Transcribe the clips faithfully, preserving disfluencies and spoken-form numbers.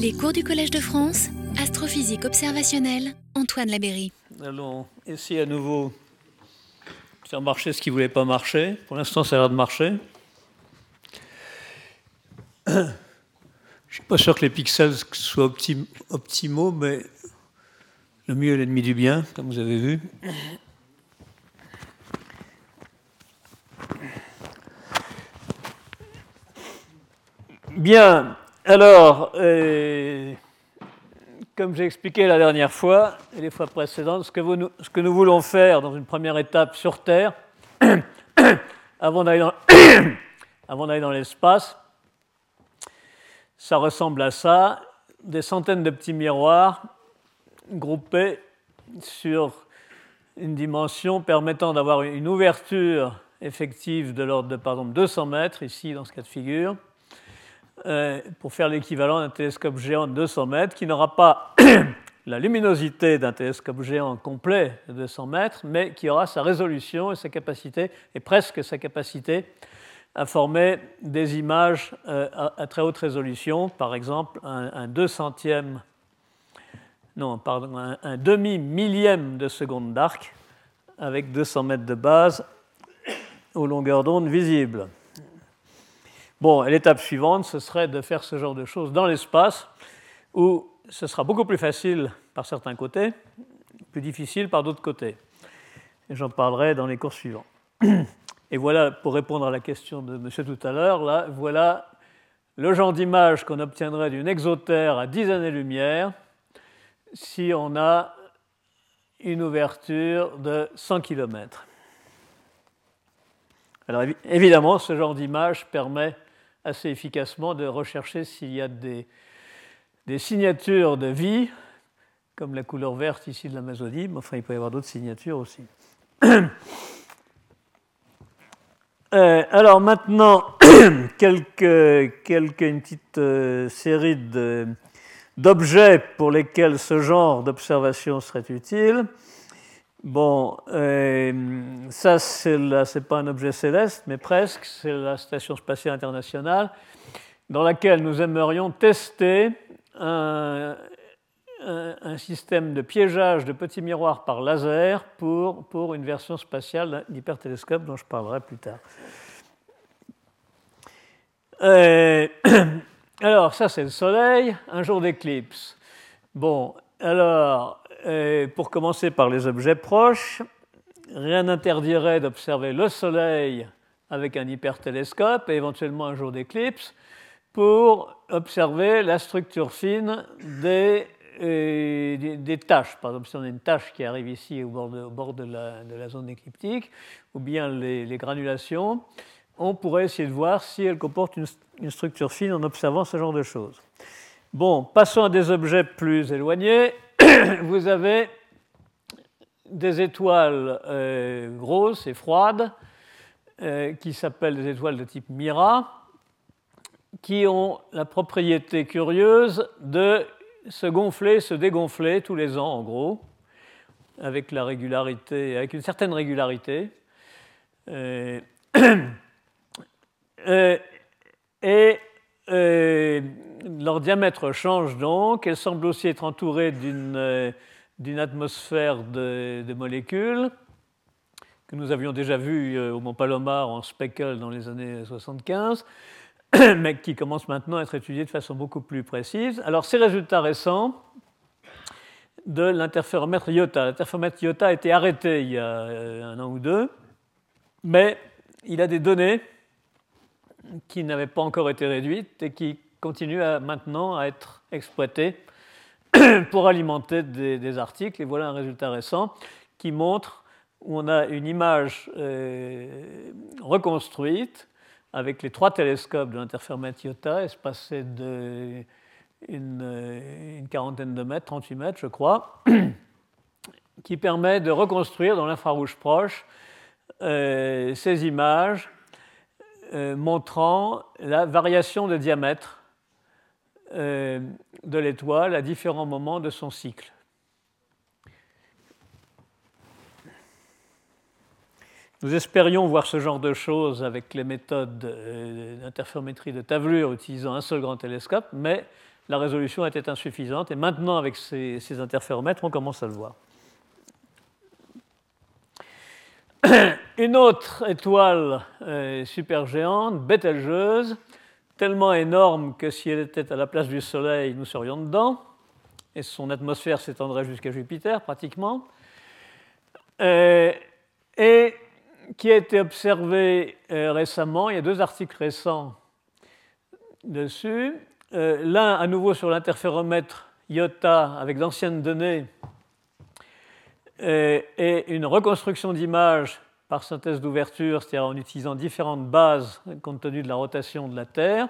Les cours du Collège de France, astrophysique observationnelle, Antoine Labeyrie. Allons essayer à nouveau de faire marcher ce qui ne voulait pas marcher. Pour l'instant, ça a l'air de marcher. Je ne suis pas sûr que les pixels soient optim- optimaux, mais le mieux est l'ennemi du bien, comme vous avez vu. Bien, alors, euh, comme j'ai expliqué la dernière fois et les fois précédentes, ce que, vous, ce que nous voulons faire dans une première étape sur Terre, avant d'aller dans, avant d'aller dans l'espace, ça ressemble à ça, des centaines de petits miroirs groupés sur une dimension permettant d'avoir une ouverture effective de l'ordre de, par exemple, deux cents mètres, ici, dans ce cas de figure, euh, pour faire l'équivalent d'un télescope géant de deux cents mètres, qui n'aura pas la luminosité d'un télescope géant complet de deux cents mètres, mais qui aura sa résolution et sa capacité, et presque sa capacité, à former des images euh, à, à très haute résolution, par exemple un, un deux centième, non, pardon, un, un demi-millième de seconde d'arc, avec deux cents mètres de base aux longueurs d'onde visibles. Bon, et l'étape suivante, ce serait de faire ce genre de choses dans l'espace, où ce sera beaucoup plus facile par certains côtés, plus difficile par d'autres côtés. Et j'en parlerai dans les cours suivants. Et voilà, pour répondre à la question de monsieur tout à l'heure, là, voilà le genre d'image qu'on obtiendrait d'une exotère à dix années-lumière si on a une ouverture de cent kilomètres. Alors évidemment, ce genre d'image permet assez efficacement de rechercher s'il y a des, des signatures de vie, comme la couleur verte ici de l'Amazonie, mais enfin il peut y avoir d'autres signatures aussi. Euh, alors maintenant, quelques, quelques, une petite euh, série de, d'objets pour lesquels ce genre d'observation serait utile. Bon, euh, ça, c'est, la, c'est pas un objet céleste, mais presque, c'est la Station spatiale internationale, dans laquelle nous aimerions tester un, un, un système de piégeage de petits miroirs par laser pour, pour une version spatiale d'hypertélescope dont je parlerai plus tard. Euh, alors, ça, c'est le Soleil, un jour d'éclipse. Bon, alors... Et pour commencer par les objets proches, rien n'interdirait d'observer le Soleil avec un hypertélescope et éventuellement un jour d'éclipse pour observer la structure fine des, euh, des, des taches. Par exemple, si on a une tache qui arrive ici au bord de, au bord de, la, de la zone écliptique, ou bien les, les granulations, on pourrait essayer de voir si elles comportent une, une structure fine en observant ce genre de choses. Bon, passons à des objets plus éloignés. Vous avez des étoiles euh, grosses et froides euh, qui s'appellent des étoiles de type Mira, qui ont la propriété curieuse de se gonfler, se dégonfler tous les ans, en gros, avec la régularité, avec une certaine régularité. Euh, euh, et euh, leur diamètre change donc. Elles semblent aussi être entourées d'une, euh, d'une atmosphère de, de molécules que nous avions déjà vu euh, au Mont Palomar en Speckle dans les années soixante-quinze, mais qui commencent maintenant à être étudiées de façon beaucoup plus précise. Alors, ces résultats récents de l'interféromètre IOTA. L'interféromètre IOTA a été arrêté il y a un an ou deux, mais il a des données qui n'avaient pas encore été réduites et qui continuent à, maintenant à être exploitées pour alimenter des, des articles. Et voilà un résultat récent qui montre où on a une image euh, reconstruite avec les trois télescopes de l'interféromètre IOTA, espacés de une, une quarantaine de mètres, trente-huit mètres, je crois, qui permet de reconstruire dans l'infrarouge proche euh, ces images Euh, montrant la variation de diamètre euh, de l'étoile à différents moments de son cycle. Nous espérions voir ce genre de choses avec les méthodes euh, d'interférométrie de tavelure utilisant un seul grand télescope, mais la résolution était insuffisante. Et maintenant, avec ces, ces interféromètres, on commence à le voir. Une autre étoile euh, supergéante, Bételgeuse, tellement énorme que si elle était à la place du Soleil, nous serions dedans, et son atmosphère s'étendrait jusqu'à Jupiter pratiquement, euh, et qui a été observée euh, récemment. Il y a deux articles récents dessus. Euh, L'un à nouveau sur l'interféromètre IOTA avec d'anciennes données euh, et une reconstruction d'image par synthèse d'ouverture, c'est-à-dire en utilisant différentes bases compte tenu de la rotation de la Terre,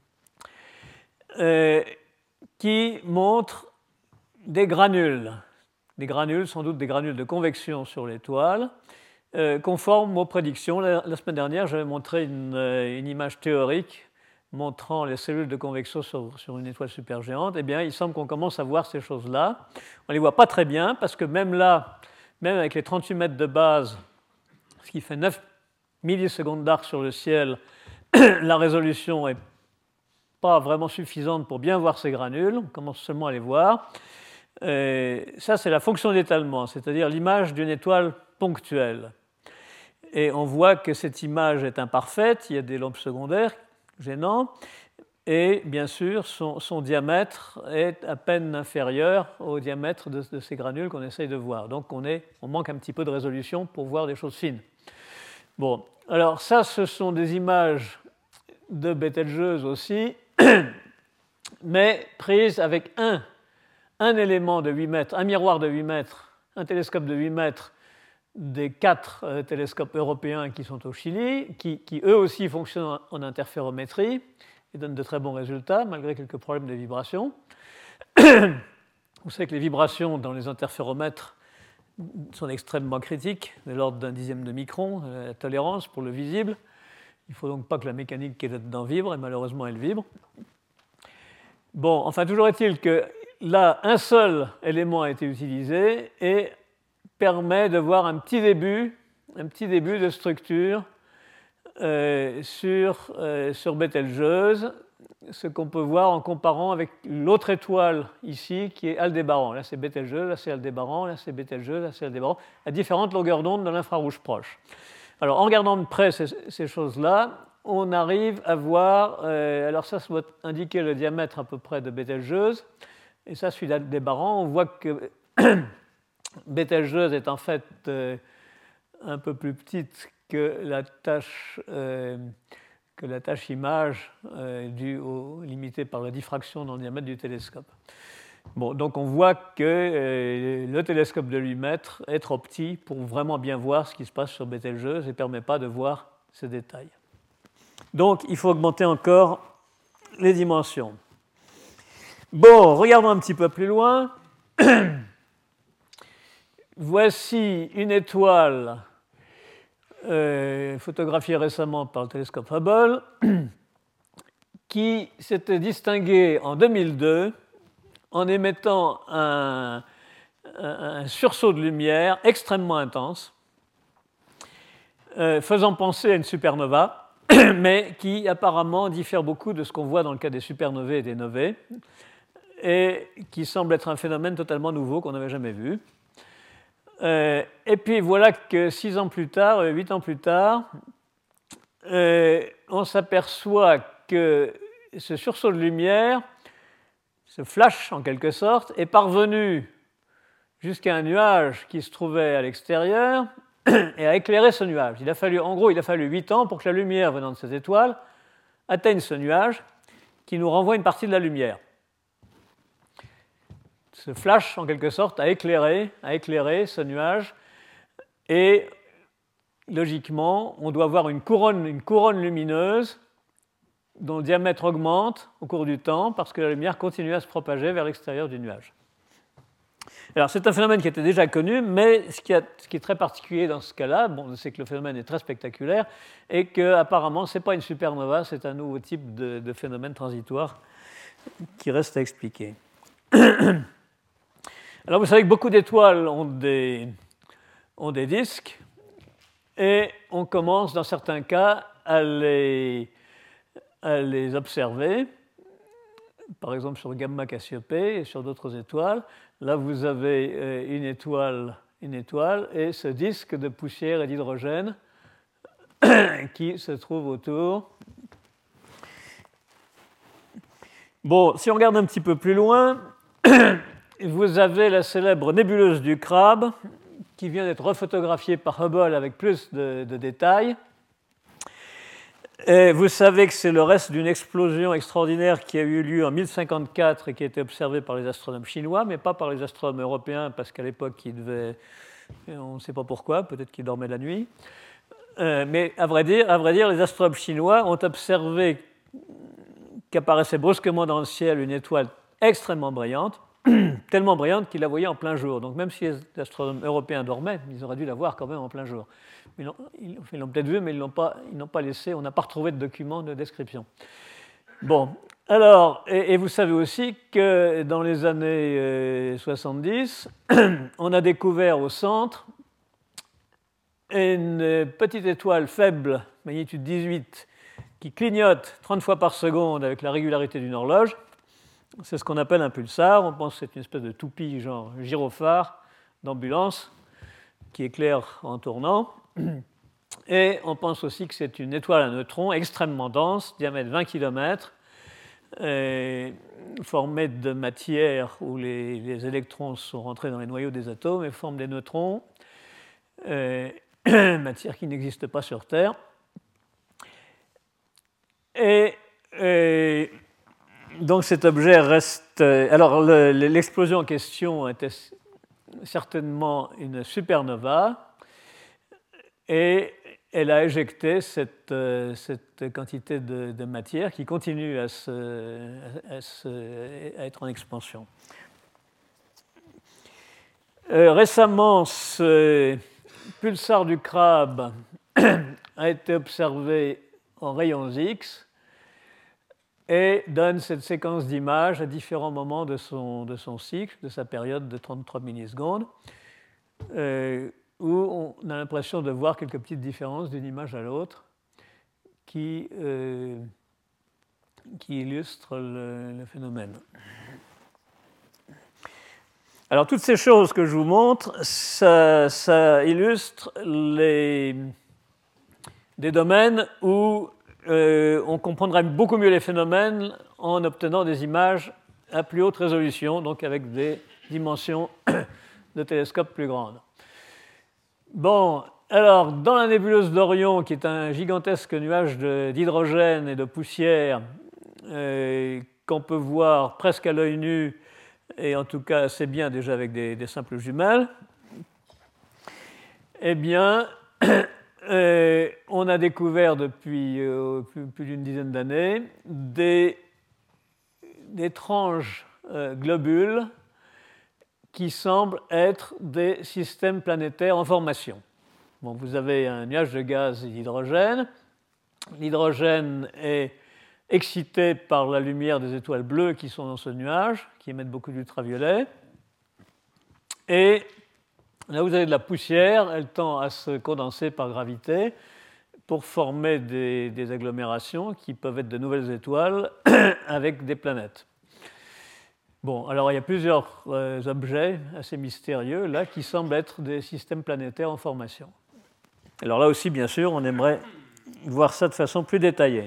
euh, qui montre des granules, des granules, sans doute des granules de convection sur l'étoile, euh, conformes aux prédictions. La, la semaine dernière, j'avais montré une, une image théorique montrant les cellules de convection sur, sur une étoile supergéante. Eh bien, il semble qu'on commence à voir ces choses-là. On ne les voit pas très bien, parce que même là, même avec les trente-huit mètres de base, ce qui fait neuf millisecondes d'arc sur le ciel, la résolution n'est pas vraiment suffisante pour bien voir ces granules. On commence seulement à les voir. Et ça, c'est la fonction d'étalement, c'est-à-dire l'image d'une étoile ponctuelle. Et on voit que cette image est imparfaite, il y a des lombes secondaires gênants, et bien sûr, son, son diamètre est à peine inférieur au diamètre de, de ces granules qu'on essaye de voir. Donc on, est, on manque un petit peu de résolution pour voir des choses fines. Bon, alors ça, ce sont des images de Bételgeuse aussi, mais prises avec un, un élément de huit mètres, un miroir de huit mètres, un télescope de huit mètres des quatre euh, télescopes européens qui sont au Chili, qui, qui eux aussi fonctionnent en, en interférométrie et donnent de très bons résultats, malgré quelques problèmes de vibration. Vous savez que les vibrations dans les interféromètres sont extrêmement critiques, de l'ordre d'un dixième de micron, la tolérance pour le visible. Il ne faut donc pas que la mécanique qui est là-dedans vibre, et malheureusement elle vibre. Bon, enfin, toujours est-il que là, un seul élément a été utilisé et permet de voir un petit début, un petit début de structure euh, sur, euh, sur Bételgeuse, ce qu'on peut voir en comparant avec l'autre étoile ici, qui est Aldébaran. Là, c'est Bételgeuse, là, c'est Aldébaran, là, c'est Bételgeuse, là, c'est Aldébaran, à différentes longueurs d'onde de l'infrarouge proche. Alors, en regardant de près ces, ces choses-là, on arrive à voir, euh, alors ça, ça doit indiquer le diamètre à peu près de Bételgeuse, et ça, celui d'Aldébaran, on voit que Bételgeuse est en fait euh, un peu plus petite que la tâche, euh, que la tâche image euh, due au, limitée par la diffraction dans le diamètre du télescope. Bon, donc on voit que euh, le télescope de huit mètres est trop petit pour vraiment bien voir ce qui se passe sur Bételgeuse et ne permet pas de voir ces détails. Donc il faut augmenter encore les dimensions. Bon, regardons un petit peu plus loin. Voici une étoile euh, photographiée récemment par le télescope Hubble qui s'était distinguée en deux mille deux en émettant un, un, un sursaut de lumière extrêmement intense, euh, faisant penser à une supernova, mais qui apparemment diffère beaucoup de ce qu'on voit dans le cas des supernovae et des novae, et qui semble être un phénomène totalement nouveau qu'on n'avait jamais vu. Euh, et puis voilà que six ans plus tard, euh, huit ans plus tard, euh, on s'aperçoit que ce sursaut de lumière, ce flash en quelque sorte, est parvenu jusqu'à un nuage qui se trouvait à l'extérieur et a éclairé ce nuage. Il a fallu, en gros, il a fallu huit ans pour que la lumière venant de cette étoile atteigne ce nuage qui nous renvoie une partie de la lumière. Ce flash, en quelque sorte, a éclairé, a éclairé ce nuage et, logiquement, on doit avoir une couronne, une couronne lumineuse dont le diamètre augmente au cours du temps parce que la lumière continue à se propager vers l'extérieur du nuage. Alors, c'est un phénomène qui était déjà connu, mais ce qui, a, ce qui est très particulier dans ce cas-là, bon, c'est que le phénomène est très spectaculaire et qu'apparemment, ce n'est pas une supernova, c'est un nouveau type de, de phénomène transitoire qui reste à expliquer. Alors, vous savez que beaucoup d'étoiles ont des, ont des disques et on commence, dans certains cas, à les, à les observer par exemple sur Gamma Cassiopée et sur d'autres étoiles. Là, vous avez une étoile, une étoile et ce disque de poussière et d'hydrogène qui se trouve autour. Bon, si on regarde un petit peu plus loin, vous avez la célèbre nébuleuse du Crabe qui vient d'être refotographiée par Hubble avec plus de, de détails. Et vous savez que c'est le reste d'une explosion extraordinaire qui a eu lieu en mille cinquante-quatre et qui a été observée par les astronomes chinois, mais pas par les astronomes européens, parce qu'à l'époque, ils devaient, on ne sait pas pourquoi, peut-être qu'ils dormaient la nuit. Euh, mais à vrai dire, à vrai dire, les astronomes chinois ont observé qu'apparaissait brusquement dans le ciel une étoile extrêmement brillante, tellement brillante qu'ils la voyaient en plein jour. Donc même si les astronomes européens dormaient, ils auraient dû la voir quand même en plein jour. Ils l'ont, ils l'ont peut-être vu, mais ils n'ont pas, ils n'ont pas laissé, on n'a pas retrouvé de document de description. Bon, alors, et, et vous savez aussi que dans les années euh, soixante-dix, on a découvert au centre une petite étoile faible, magnitude dix-huit, qui clignote trente fois par seconde avec la régularité d'une horloge. C'est ce qu'on appelle un pulsar. On pense que c'est une espèce de toupie, genre gyrophare d'ambulance, qui éclaire en tournant. Et on pense aussi que c'est une étoile à neutrons extrêmement dense, diamètre vingt kilomètres, et formée de matière où les, les électrons sont rentrés dans les noyaux des atomes et forment des neutrons, et, matière qui n'existe pas sur Terre. Et, et donc cet objet reste... Alors le, l'explosion en question était certainement une supernova et elle a éjecté cette, cette quantité de, de matière qui continue à, se, à, se, à être en expansion. Euh, récemment, ce pulsar du Crabe a été observé en rayons X et donne cette séquence d'images à différents moments de son, de son cycle, de sa période de trente-trois millisecondes, euh, où on a l'impression de voir quelques petites différences d'une image à l'autre qui, euh, qui illustrent le, le phénomène. Alors, toutes ces choses que je vous montre, ça, ça illustre les, des domaines où euh, on comprendrait beaucoup mieux les phénomènes en obtenant des images à plus haute résolution, donc avec des dimensions de télescope plus grandes. Bon, alors, dans la nébuleuse d'Orion, qui est un gigantesque nuage de, d'hydrogène et de poussière euh, qu'on peut voir presque à l'œil nu, et en tout cas assez bien déjà avec des, des simples jumelles, eh bien, euh, on a découvert depuis euh, plus, plus d'une dizaine d'années des étranges euh, globules qui semblent être des systèmes planétaires en formation. Bon, vous avez un nuage de gaz et d'hydrogène. L'hydrogène est excité par la lumière des étoiles bleues qui sont dans ce nuage, qui émettent beaucoup d'ultraviolet. Et là, vous avez de la poussière, elle tend à se condenser par gravité pour former des, des agglomérations qui peuvent être de nouvelles étoiles avec des planètes. Bon, alors il y a plusieurs euh, objets assez mystérieux là qui semblent être des systèmes planétaires en formation. Alors là aussi, bien sûr, on aimerait voir ça de façon plus détaillée.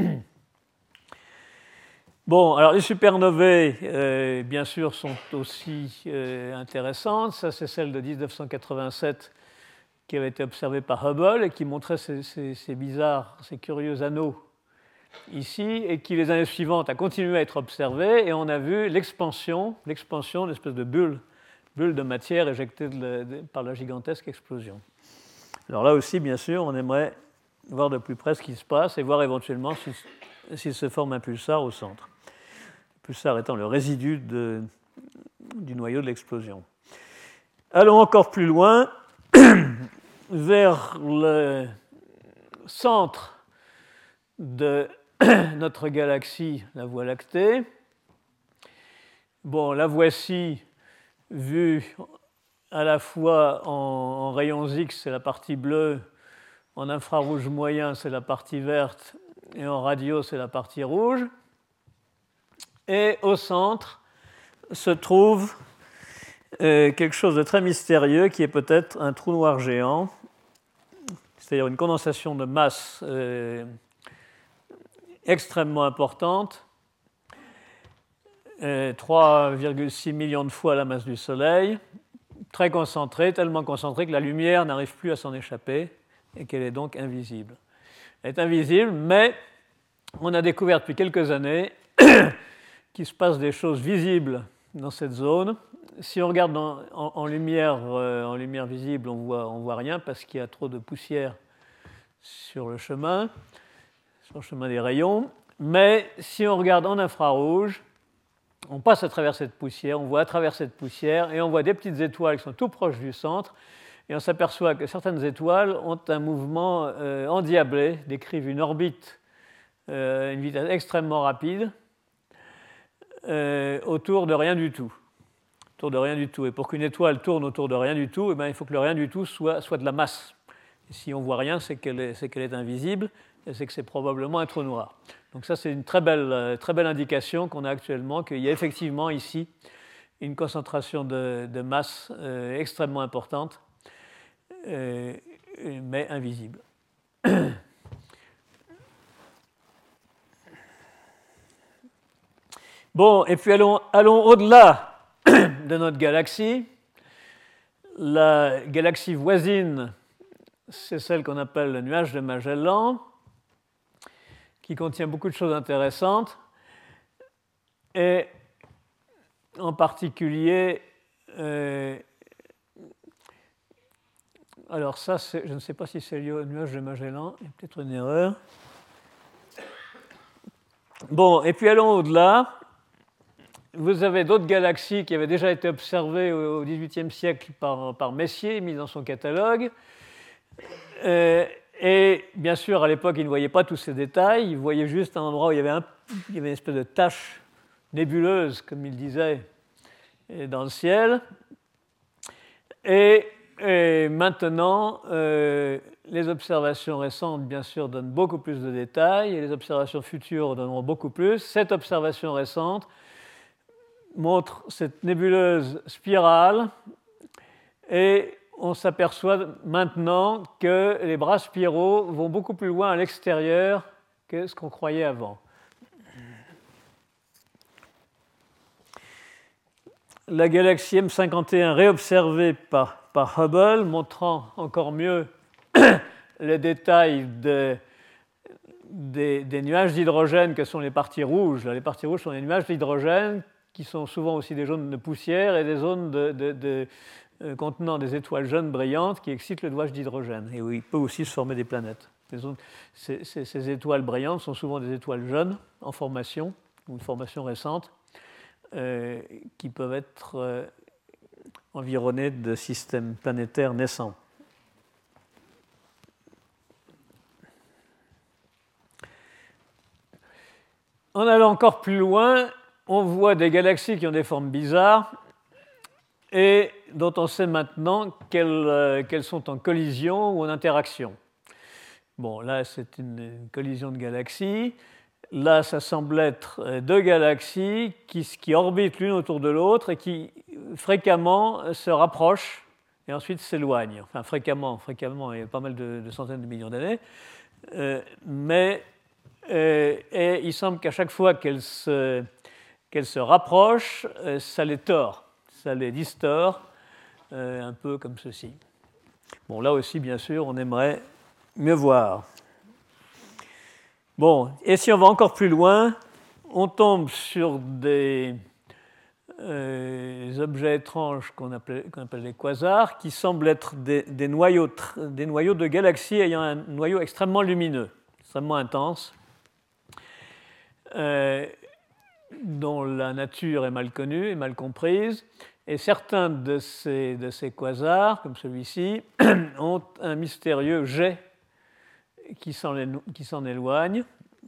Bon, alors les supernovae, euh, bien sûr, sont aussi euh, intéressantes. Ça, c'est celle de dix-neuf cent quatre-vingt-sept qui avait été observée par Hubble et qui montrait ces, ces, ces bizarres, ces curieux anneaux ici, et qui, les années suivantes, a continué à être observée, et on a vu l'expansion, l'expansion d'une espèce de bulle, bulle de matière éjectée de, de, par la gigantesque explosion. Alors là aussi, bien sûr, on aimerait voir de plus près ce qui se passe et voir éventuellement s'il si, si se forme un pulsar au centre. Le pulsar étant le résidu de, du noyau de l'explosion. Allons encore plus loin, vers le centre de notre galaxie, la Voie lactée. Bon, la voici vue à la fois en, en rayons X, c'est la partie bleue, en infrarouge moyen, c'est la partie verte, et en radio, c'est la partie rouge. Et au centre se trouve euh, quelque chose de très mystérieux qui est peut-être un trou noir géant, c'est-à-dire une condensation de masse euh, extrêmement importante, euh, trois virgule six millions de fois la masse du Soleil, très concentrée, tellement concentrée que la lumière n'arrive plus à s'en échapper et qu'elle est donc invisible. Elle est invisible, mais on a découvert depuis quelques années qu'il se passe des choses visibles dans cette zone. Si on regarde dans, en, en, lumière, euh, en lumière visible, on voit, on voit rien parce qu'il y a trop de poussière sur le chemin, sur le chemin des rayons. Mais si on regarde en infrarouge, on passe à travers cette poussière, on voit à travers cette poussière et on voit des petites étoiles qui sont tout proches du centre. Et on s'aperçoit que certaines étoiles ont un mouvement euh, endiablé, décrivent une orbite à euh, une vitesse extrêmement rapide euh, autour de rien du tout. Autour de rien du tout. Et pour qu'une étoile tourne autour de rien du tout, eh bien, il faut que le rien du tout soit, soit de la masse. Et si on ne voit rien, c'est qu'elle est, c'est qu'elle est invisible et c'est que c'est probablement un trou noir. Donc ça, c'est une très belle, très belle indication qu'on a actuellement, qu'il y a effectivement ici une concentration de, de masse euh, extrêmement importante, euh, mais invisible. Bon, et puis allons, allons au-delà de notre galaxie. La galaxie voisine, c'est celle qu'on appelle le nuage de Magellan, qui contient beaucoup de choses intéressantes, et en particulier, euh, alors ça, je ne sais pas si c'est lié au nuage de Magellan, il y a peut-être une erreur. Bon, et puis allons au-delà. Vous avez d'autres galaxies qui avaient déjà été observées au dix-huitième siècle par, par Messier, mises dans son catalogue. Euh, et bien sûr, à l'époque, il ne voyait pas tous ces détails. Il voyait juste un endroit où il y avait, un, il y avait une espèce de tache nébuleuse, comme il disait, dans le ciel. Et, et maintenant, euh, les observations récentes, bien sûr, donnent beaucoup plus de détails, et les observations futures donneront beaucoup plus. Cette observation récente montre cette nébuleuse spirale, et on s'aperçoit maintenant que les bras spiraux vont beaucoup plus loin à l'extérieur que ce qu'on croyait avant. La galaxie M cinquante et un réobservée par, par Hubble, montrant encore mieux les détails de, des, des nuages d'hydrogène que sont les parties rouges. Les parties rouges sont les nuages d'hydrogène qui sont souvent aussi des zones de poussière et des zones de, de, de, euh, contenant des étoiles jeunes brillantes qui excitent le nuage d'hydrogène, et où il peut aussi se former des planètes. Les zones, ces, ces, ces étoiles brillantes sont souvent des étoiles jeunes en formation, ou une formation récente, euh, qui peuvent être euh, environnées de systèmes planétaires naissants. En allant encore plus loin, on voit des galaxies qui ont des formes bizarres et dont on sait maintenant qu'elles, euh, qu'elles sont en collision ou en interaction. Bon, là, c'est une, une collision de galaxies. Là, ça semble être deux galaxies qui, qui orbitent l'une autour de l'autre et qui fréquemment se rapprochent et ensuite s'éloignent. Enfin, fréquemment, fréquemment, il y a pas mal de, de centaines de millions d'années. Euh, mais euh, et il semble qu'à chaque fois qu'elles se qu'elles se rapprochent, ça les tord, ça les distord, euh, un peu comme ceci. Bon, là aussi, bien sûr, on aimerait mieux voir. Bon, et si on va encore plus loin, on tombe sur des, euh, des objets étranges qu'on appelle, qu'on appelle les quasars, qui semblent être des, des, noyaux, des noyaux de galaxies ayant un noyau extrêmement lumineux, extrêmement intense. Euh, dont la nature est mal connue et mal comprise, et certains de ces, de ces quasars, comme celui-ci, ont un mystérieux jet qui s'en, qui s'en éloigne.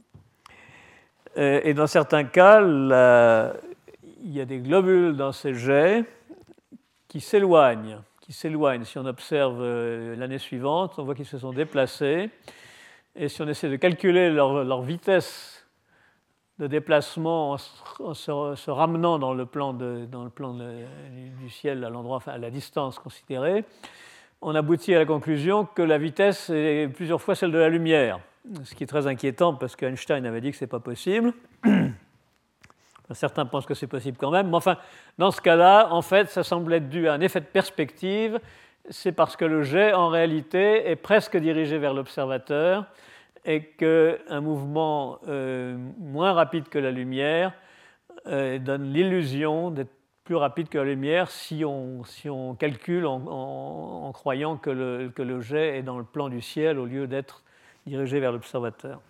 Et dans certains cas, la, il y a des globules dans ces jets qui s'éloignent, qui s'éloignent. Si on observe l'année suivante, on voit qu'ils se sont déplacés, et si on essaie de calculer leur, leur vitesse de déplacement en se, en se, se ramenant dans le plan, de, dans le plan de, du ciel à l'endroit, enfin, à la distance considérée, on aboutit à la conclusion que la vitesse est plusieurs fois celle de la lumière, ce qui est très inquiétant parce qu'Einstein avait dit que ce n'est pas possible. Certains pensent que c'est possible quand même, mais enfin, dans ce cas-là, en fait, ça semble être dû à un effet de perspective. C'est parce que le jet, en réalité, est presque dirigé vers l'observateur et qu'un mouvement euh, moins rapide que la lumière euh, donne l'illusion d'être plus rapide que la lumière si on, si on calcule en, en, en croyant que le, que le jet est dans le plan du ciel au lieu d'être dirigé vers l'observateur.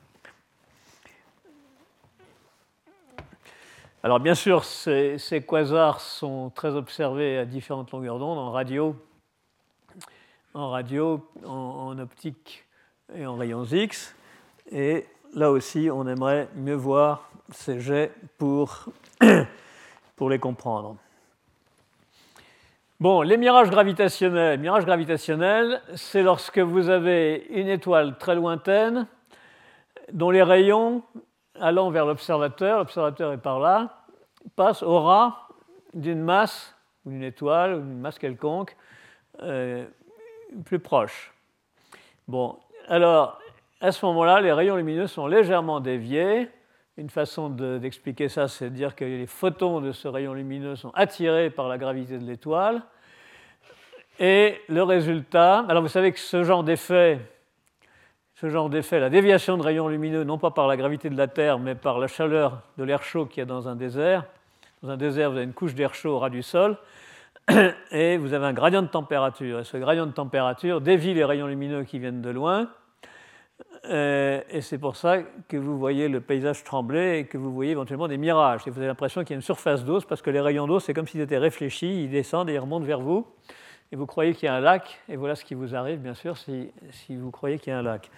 Alors bien sûr, ces, ces quasars sont très observés à différentes longueurs d'onde, en radio, en, radio, en, en optique et en rayons X. Et là aussi, on aimerait mieux voir ces jets pour, pour les comprendre. Bon, les mirages gravitationnels. Mirages gravitationnels, c'est lorsque vous avez une étoile très lointaine dont les rayons allant vers l'observateur, l'observateur est par là, passe au ras d'une masse, ou d'une étoile, ou d'une masse quelconque, euh, plus proche. Bon, alors, à ce moment-là, les rayons lumineux sont légèrement déviés. Une façon de, d'expliquer ça, c'est de dire que les photons de ce rayon lumineux sont attirés par la gravité de l'étoile. Et le résultat, alors vous savez que ce genre d'effet, Ce genre d'effet, la déviation de rayons lumineux, non pas par la gravité de la Terre, mais par la chaleur de l'air chaud qu'il y a dans un désert. Dans un désert, vous avez une couche d'air chaud au ras du sol, et vous avez un gradient de température. Et ce gradient de température dévie les rayons lumineux qui viennent de loin, et c'est pour ça que vous voyez le paysage trembler et que vous voyez éventuellement des mirages. Et vous avez l'impression qu'il y a une surface d'eau, parce que les rayons d'eau, c'est comme s'ils étaient réfléchis, ils descendent et ils remontent vers vous. Et vous croyez qu'il y a un lac, et voilà ce qui vous arrive, bien sûr, si, si vous croyez qu'il y a un lac.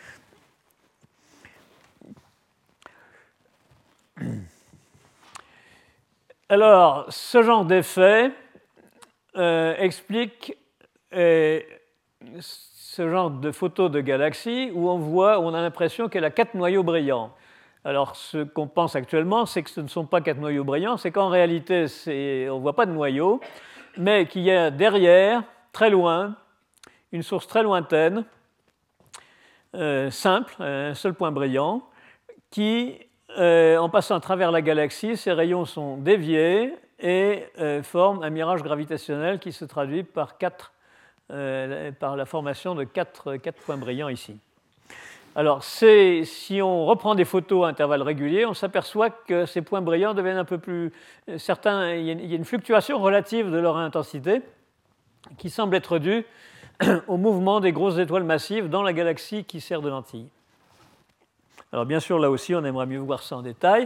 Alors, ce genre d'effet euh, explique euh, ce genre de photos de galaxies où on voit, où on a l'impression qu'elle a quatre noyaux brillants. Alors, ce qu'on pense actuellement, c'est que ce ne sont pas quatre noyaux brillants, c'est qu'en réalité, c'est, on ne voit pas de noyaux, mais qu'il y a derrière, très loin, une source très lointaine, euh, simple, un seul point brillant, qui, euh, en passant à travers la galaxie, ces rayons sont déviés et euh, forment un mirage gravitationnel qui se traduit par, quatre, euh, par la formation de quatre, quatre points brillants ici. Alors, c'est, si on reprend des photos à intervalles réguliers, on s'aperçoit que ces points brillants deviennent un peu plus... Certains, il y a une fluctuation relative de leur intensité qui semble être due au mouvement des grosses étoiles massives dans la galaxie qui sert de lentille. Alors, bien sûr, là aussi, on aimerait mieux voir ça en détail.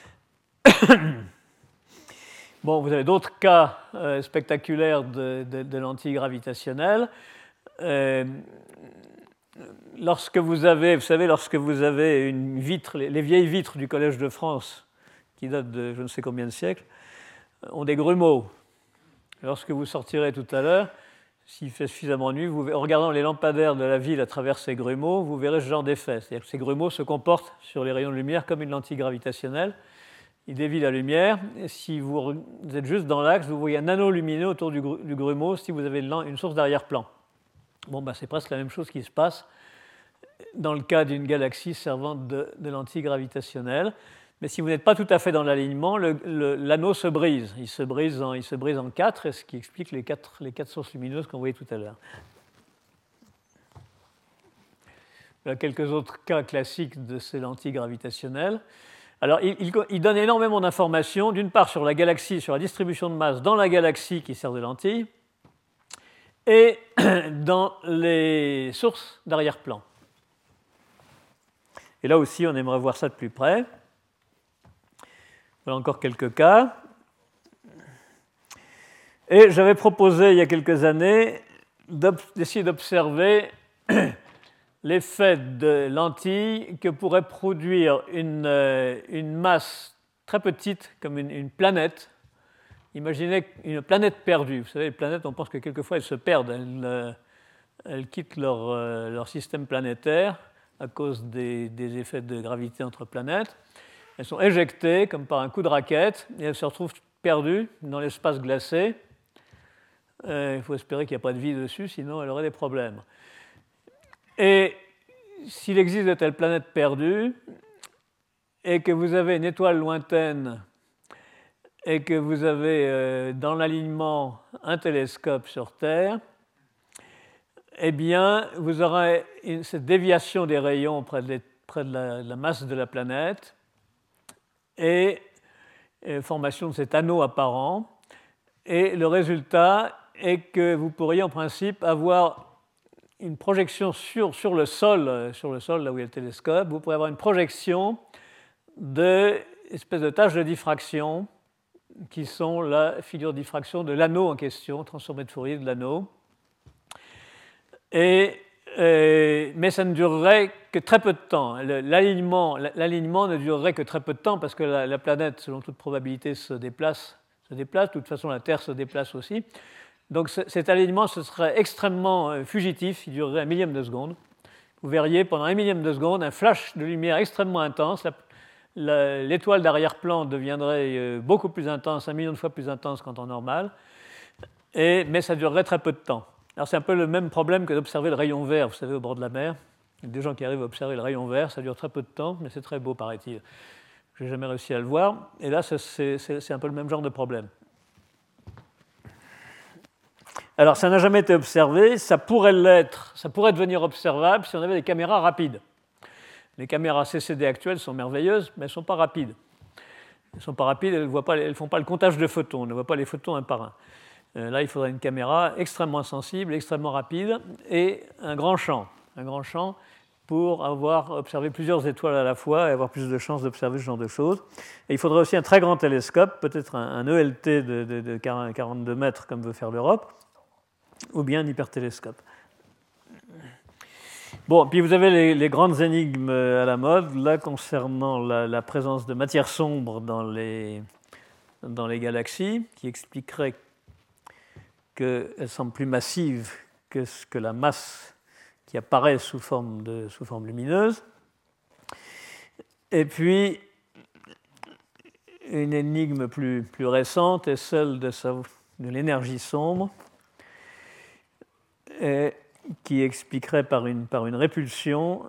Bon, vous avez d'autres cas euh, spectaculaires de, de, de lentilles gravitationnelles. Euh, Lorsque vous avez, vous savez, lorsque vous avez une vitre, les, les vieilles vitres du Collège de France, qui datent de je ne sais combien de siècles, ont des grumeaux. Lorsque vous sortirez tout à l'heure, s'il fait suffisamment nuit, vous, en regardant les lampadaires de la ville à travers ces grumeaux, vous verrez ce genre d'effet. C'est-à-dire que ces grumeaux se comportent sur les rayons de lumière comme une lentille gravitationnelle. Ils dévient la lumière. Et si vous, vous êtes juste dans l'axe, vous voyez un anneau lumineux autour du, du grumeau si vous avez une source d'arrière-plan. Bon, ben, c'est presque la même chose qui se passe dans le cas d'une galaxie servant de, de lentille gravitationnelle. Mais si vous n'êtes pas tout à fait dans l'alignement, le, le, l'anneau se brise. Il se brise en, il se brise en quatre, et ce qui explique les quatre, les quatre sources lumineuses qu'on voyait tout à l'heure. Il y a quelques autres cas classiques de ces lentilles gravitationnelles. Alors, il, il, il donne énormément d'informations, d'une part sur la galaxie, sur la distribution de masse dans la galaxie qui sert de lentille, et dans les sources d'arrière-plan. Et là aussi, on aimerait voir ça de plus près. Voilà encore quelques cas. Et j'avais proposé il y a quelques années d'essayer d'observer l'effet de lentilles que pourrait produire une, une masse très petite, comme une, une planète. Imaginez une planète perdue. Vous savez, les planètes, on pense que quelquefois elles se perdent, elles, elles quittent leur, leur système planétaire à cause des, des effets de gravité entre planètes. elles sont éjectées comme par un coup de raquette et elles se retrouvent perdues dans l'espace glacé. Euh, il faut espérer qu'il n'y a pas de vie dessus, sinon elle aurait des problèmes. Et s'il existe de telles planètes perdues et que vous avez une étoile lointaine et que vous avez euh, dans l'alignement un télescope sur Terre, eh bien, vous aurez une, cette déviation des rayons près de, les, près de, la, de la masse de la planète et, et formation de cet anneau apparent. Et le résultat est que vous pourriez en principe avoir une projection sur, sur le sol, sur le sol là où il y a le télescope, vous pourrez avoir une projection d'espèces de taches de diffraction qui sont la figure de diffraction de l'anneau en question, transformé de Fourier de l'anneau. Et, et, mais ça ne durerait que très peu de temps. L'alignement, l'alignement ne durerait que très peu de temps parce que la, la planète, selon toute probabilité, se déplace, se déplace. De toute façon, la Terre se déplace aussi. Donc cet alignement, ce serait extrêmement fugitif, il durerait un millième de seconde. Vous verriez pendant un millième de seconde un flash de lumière extrêmement intense. L'étoile d'arrière-plan deviendrait beaucoup plus intense, un million de fois plus intense qu'en temps normal, et, mais ça durerait très peu de temps. Alors c'est un peu le même problème que d'observer le rayon vert, vous savez, au bord de la mer. Il y a des gens qui arrivent à observer le rayon vert, ça dure très peu de temps, mais c'est très beau, paraît-il. Je n'ai jamais réussi à le voir, et là c'est un peu le même genre de problème. Alors, ça n'a jamais été observé, ça pourrait l'être, ça pourrait devenir observable si on avait des caméras rapides. Les caméras C C D actuelles sont merveilleuses, mais elles ne sont pas rapides. Elles ne sont pas rapides, elles ne font pas le comptage de photons, on ne voit pas les photons un par un. Euh, là, il faudrait une caméra extrêmement sensible, extrêmement rapide, et un grand champ. Un grand champ pour avoir observé plusieurs étoiles à la fois et avoir plus de chances d'observer ce genre de choses. Et il faudrait aussi un très grand télescope, peut-être un, un E L T de, de, de quarante-deux mètres, comme veut faire l'Europe, ou bien un hypertélescope. Bon, puis vous avez les, les grandes énigmes à la mode, là, concernant la, la présence de matière sombre dans les, dans les galaxies, qui expliquerait qu'elles semblent plus massives que, ce que la masse qui apparaît sous forme, de, sous forme lumineuse. Et puis, une énigme plus, plus récente est celle de, sa, de l'énergie sombre, et qui expliquerait par une, par une répulsion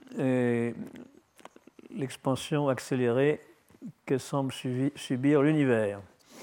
l'expansion accélérée que semble subir l'univers.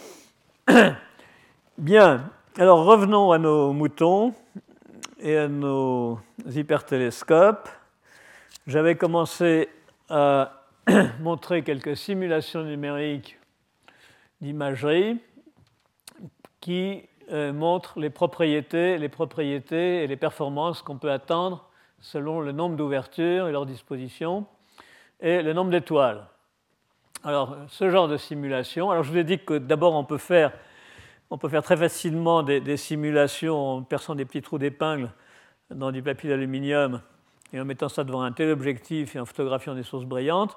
Bien, alors revenons à nos moutons et à nos hypertélescopes. J'avais commencé à montrer quelques simulations numériques d'imagerie qui euh, montrent les propriétés, les propriétés et les performances qu'on peut attendre selon le nombre d'ouvertures et leur disposition et le nombre d'étoiles. Alors, ce genre de simulation, alors je vous ai dit que d'abord on peut faire, on peut faire très facilement des, des simulations en perçant des petits trous d'épingle dans du papier d'aluminium et en mettant ça devant un téléobjectif et en photographiant des sources brillantes.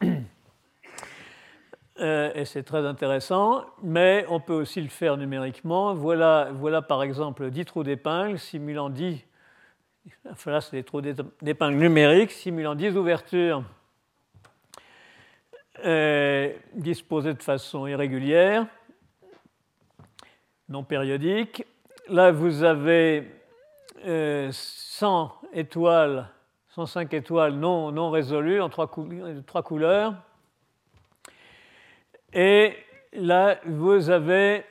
Euh, et c'est très intéressant, mais on peut aussi le faire numériquement. Voilà, voilà par exemple dix trous d'épingle simulant dix, enfin là c'est des trous d'épingle numériques simulant dix ouvertures euh, disposées de façon irrégulière, non périodique. Là vous avez euh, cent étoiles, cent cinq étoiles non, non résolues en trois, cou trois couleurs. Et là, vous avez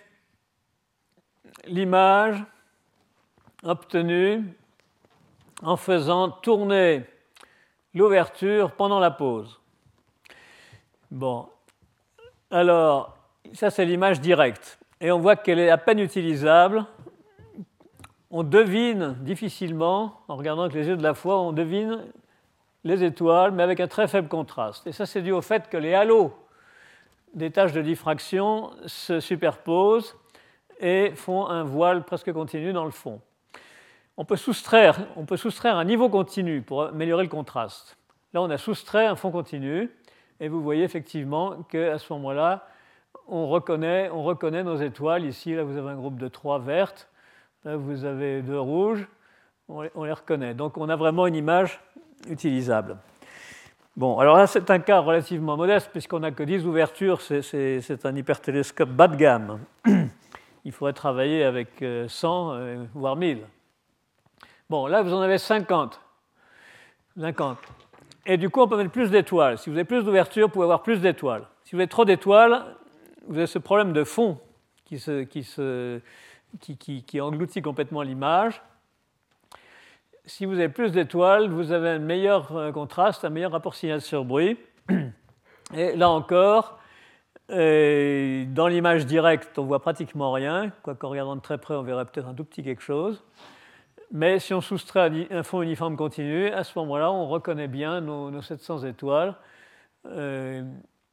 l'image obtenue en faisant tourner l'ouverture pendant la pause. Bon, alors, ça c'est l'image directe. Et on voit qu'elle est à peine utilisable. On devine difficilement, en regardant avec les yeux de la foi, on devine les étoiles, mais avec un très faible contraste. Et ça, c'est dû au fait que les halos des taches de diffraction se superposent et font un voile presque continu dans le fond. On peut soustraire, on peut soustraire un niveau continu pour améliorer le contraste. Là, on a soustrait un fond continu, et vous voyez effectivement qu'à ce moment-là, on reconnaît, on reconnaît nos étoiles. Ici, là, vous avez un groupe de trois vertes, là, vous avez deux rouges, on les, on les reconnaît. Donc, on a vraiment une image utilisable. Bon, alors là, c'est un cas relativement modeste, puisqu'on n'a que dix ouvertures, c'est un hypertélescope bas de gamme. Il faudrait travailler avec cent, voire mille. Bon, là, vous en avez cinquante. cinquante. Et du coup, on peut mettre plus d'étoiles. Si vous avez plus d'ouvertures, vous pouvez avoir plus d'étoiles. Si vous avez trop d'étoiles, vous avez ce problème de fond qui, se, qui, se, qui, qui, qui engloutit complètement l'image. Si vous avez plus d'étoiles, vous avez un meilleur contraste, un meilleur rapport signal sur bruit. Et là encore, euh, dans l'image directe, on ne voit pratiquement rien. Quoiqu'en regardant de très près, on verrait peut-être un tout petit quelque chose. Mais si on soustrait un fond uniforme continu, à ce moment-là, on reconnaît bien nos, nos sept cents étoiles. Euh,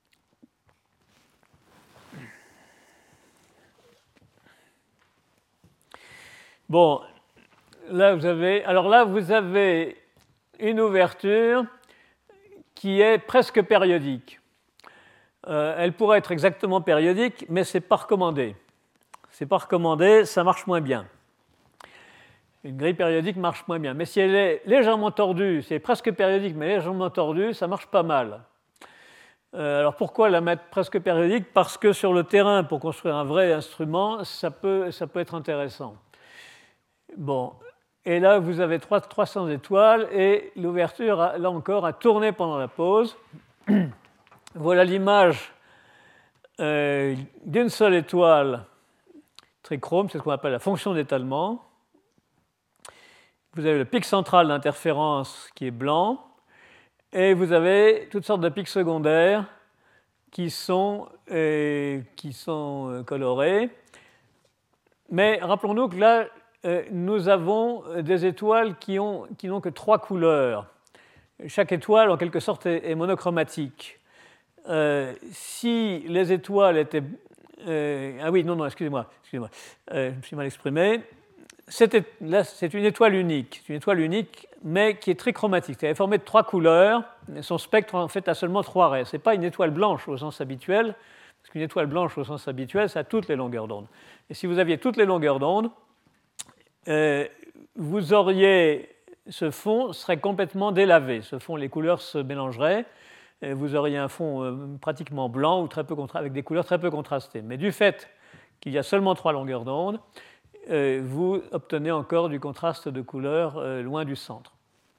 bon, là vous avez, alors là vous avez une ouverture qui est presque périodique. Euh, elle pourrait être exactement périodique, mais ce n'est pas recommandé. Ce n'est pas recommandé, ça marche moins bien. Une grille périodique marche moins bien. Mais si elle est légèrement tordue, si elle est presque périodique mais légèrement tordue, ça marche pas mal. Euh, alors pourquoi la mettre presque périodique? Parce que sur le terrain, pour construire un vrai instrument, ça peut, ça peut être intéressant. Bon, et là vous avez trois cents étoiles et l'ouverture, là encore, a tourné pendant la pause. Voilà l'image euh, d'une seule étoile trichrome, c'est ce qu'on appelle la fonction d'étalement. Vous avez le pic central d'interférence qui est blanc, et vous avez toutes sortes de pics secondaires qui sont, euh, qui sont colorés. Mais rappelons-nous que là, euh, nous avons des étoiles qui ont, qui n'ont que trois couleurs. Chaque étoile, en quelque sorte, est, est monochromatique. Euh, si les étoiles étaient... Euh, ah oui, non, non, excusez-moi, excusez-moi, euh, je me suis mal exprimé. Là, c'est une étoile unique, c'est une étoile unique, mais qui est trichromatique. Elle est formée de trois couleurs, et son spectre en fait a seulement trois raies. Ce n'est pas une étoile blanche au sens habituel, parce qu'une étoile blanche au sens habituel, ça a toutes les longueurs d'onde. Et si vous aviez toutes les longueurs d'onde, euh, vous auriez, ce fond serait complètement délavé. Ce fond, les couleurs se mélangeraient, et vous auriez un fond euh, pratiquement blanc ou très peu contra- avec des couleurs très peu contrastées. Mais du fait qu'il y a seulement trois longueurs d'onde, Euh, vous obtenez encore du contraste de couleurs euh, loin du centre.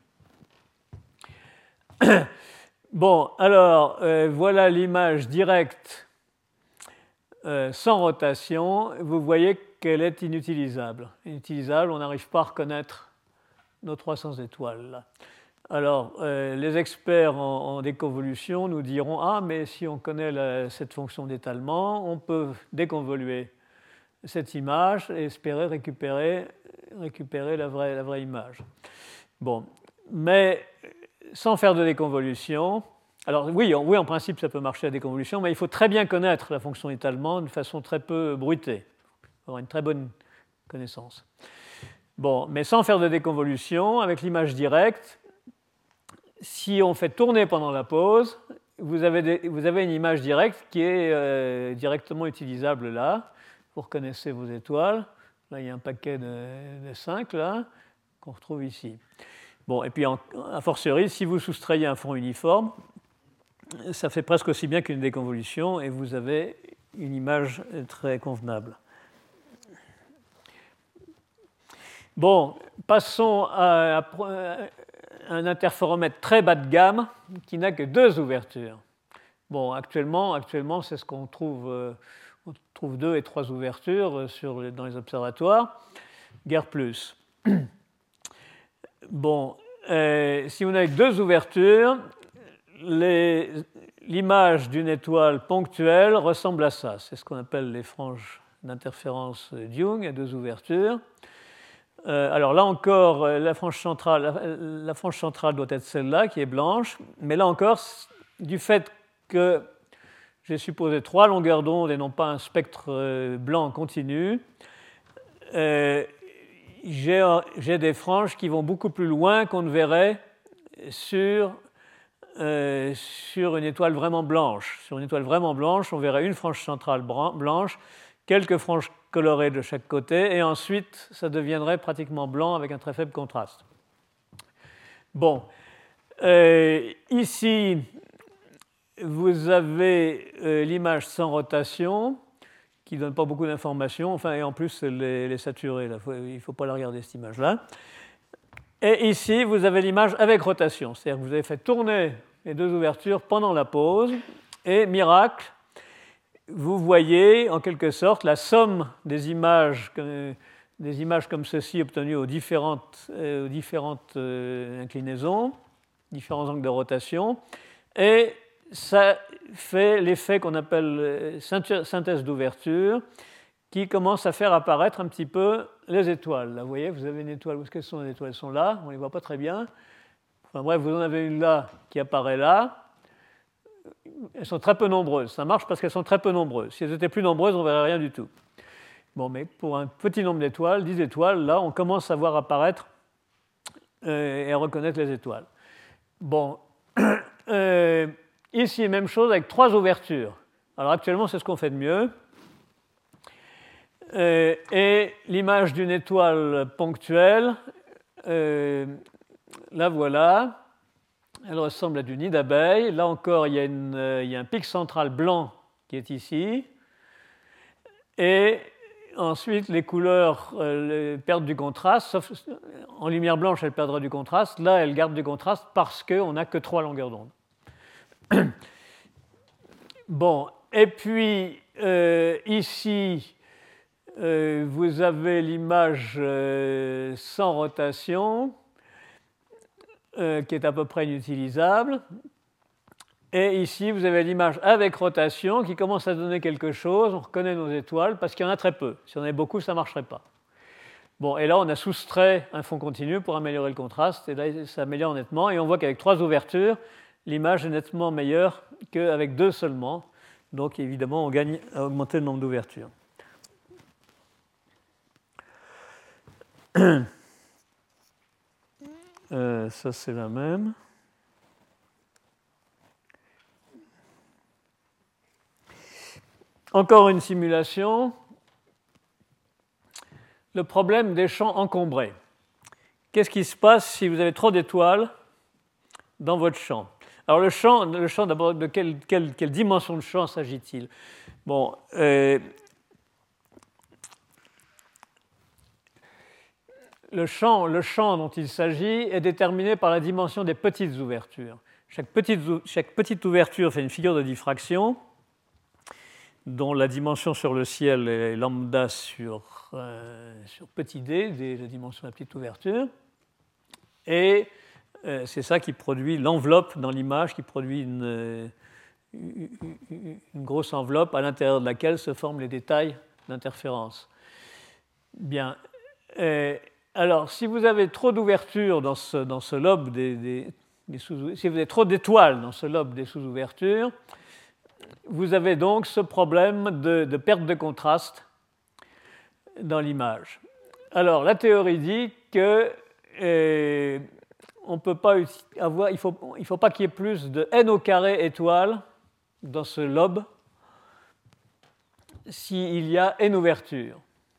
Bon, alors, euh, voilà l'image directe euh, sans rotation. Vous voyez qu'elle est inutilisable. Inutilisable, on n'arrive pas à reconnaître nos trois cents étoiles. Là. Alors, euh, les experts en, en déconvolution nous diront « Ah, mais si on connaît la, cette fonction d'étalement, on peut déconvoluer cette image et espérer récupérer, récupérer la, vraie, la vraie image. » Bon, mais sans faire de déconvolution, alors oui, en, oui, en principe ça peut marcher la déconvolution, mais il faut très bien connaître la fonction d'étalement de façon très peu bruitée, avoir une très bonne connaissance. Bon, mais sans faire de déconvolution, avec l'image directe, si on fait tourner pendant la pause, vous avez, des, vous avez une image directe qui est euh, directement utilisable là. Vous reconnaissez vos étoiles. Là, il y a un paquet de, de cinq là, qu'on retrouve ici. Bon, et puis, en, a fortiori, si vous soustrayez un fond uniforme, ça fait presque aussi bien qu'une déconvolution et vous avez une image très convenable. Bon, passons à, à un interféromètre très bas de gamme qui n'a que deux ouvertures. Bon, actuellement, actuellement c'est ce qu'on trouve... Euh, On trouve deux et trois ouvertures sur les, dans les observatoires, guère plus. Bon, euh, si vous n'avez que deux ouvertures, l'image d'une étoile ponctuelle ressemble à ça. C'est ce qu'on appelle les franges d'interférence de Young, à deux ouvertures. Euh, alors là encore, la frange centrale, la, la frange centrale doit être celle-là, qui est blanche, mais là encore, du fait que j'ai supposé trois longueurs d'onde et non pas un spectre euh, blanc continu, euh, j'ai des franges qui vont beaucoup plus loin qu'on ne verrait sur, euh, sur une étoile vraiment blanche. Sur une étoile vraiment blanche, on verrait une frange centrale blanche, quelques franges colorées de chaque côté, et ensuite, ça deviendrait pratiquement blanc avec un très faible contraste. Bon, Euh, ici, vous avez euh, l'image sans rotation, qui ne donne pas beaucoup d'informations, enfin, et en plus, elle est, elle est saturée, là. Il ne faut pas la regarder, cette image-là. Et ici, vous avez l'image avec rotation, c'est-à-dire que vous avez fait tourner les deux ouvertures pendant la pause, et miracle, vous voyez en quelque sorte la somme des images, des images comme ceci obtenues aux différentes, aux différentes inclinaisons, différents angles de rotation, et ça fait l'effet qu'on appelle synthèse d'ouverture, qui commence à faire apparaître un petit peu les étoiles. Là, vous voyez, vous avez une étoile. Où est-ce qu'elles sont, les étoiles? Elles sont là, on ne les voit pas très bien. Enfin bref, vous en avez une là qui apparaît là. Elles sont très peu nombreuses. Ça marche parce qu'elles sont très peu nombreuses. Si elles étaient plus nombreuses, on ne verrait rien du tout. Bon, mais pour un petit nombre d'étoiles, dix étoiles, là, on commence à voir apparaître euh, et à reconnaître les étoiles. Bon, euh, ici, même chose avec trois ouvertures. Alors actuellement, c'est ce qu'on fait de mieux. Euh, et l'image d'une étoile ponctuelle, euh, la voilà, elle ressemble à du nid d'abeille. Là encore, il y a, une, euh, il y a un pic central blanc qui est ici. Et ensuite, les couleurs euh, perdent du contraste. Sauf, en lumière blanche, elles perdraient du contraste. Là, elles gardent du contraste parce qu'on n'a que trois longueurs d'onde. Bon, et puis euh, ici, Euh, vous avez l'image euh, sans rotation, euh, qui est à peu près inutilisable. Et ici, vous avez l'image avec rotation, qui commence à donner quelque chose. On reconnaît nos étoiles, parce qu'il y en a très peu. Si on en avait beaucoup, ça ne marcherait pas. Bon, et là, on a soustrait un fond continu pour améliorer le contraste. Et là, ça améliore nettement. Et on voit qu'avec trois ouvertures, l'image est nettement meilleure qu'avec deux seulement. Donc, évidemment, on gagne à augmenter le nombre d'ouvertures. Euh, ça, c'est la même. Encore une simulation. Le problème des champs encombrés. Qu'est-ce qui se passe si vous avez trop d'étoiles dans votre champ? Alors, le champ, le champ d'abord, de quelle, quelle, quelle dimension de champ s'agit-il? Bon, euh, Le champ, le champ dont il s'agit est déterminé par la dimension des petites ouvertures. Chaque petite, chaque petite ouverture fait une figure de diffraction dont la dimension sur le ciel est lambda sur, euh, sur petit d, d, la dimension de la petite ouverture. Et euh, c'est ça qui produit l'enveloppe dans l'image, qui produit une, une, une grosse enveloppe à l'intérieur de laquelle se forment les détails d'interférence. Bien. Euh, Alors, si vous avez trop d'ouvertures dans ce, dans ce lobe des, des, des sous, si vous avez trop d'étoiles dans ce lobe des sous-ouvertures, vous avez donc ce problème de, de perte de contraste dans l'image. Alors, la théorie dit que euh, on peut pas avoir, il faut, il faut pas qu'il y ait plus de n au carré étoiles dans ce lobe s'il y a n ouvertures.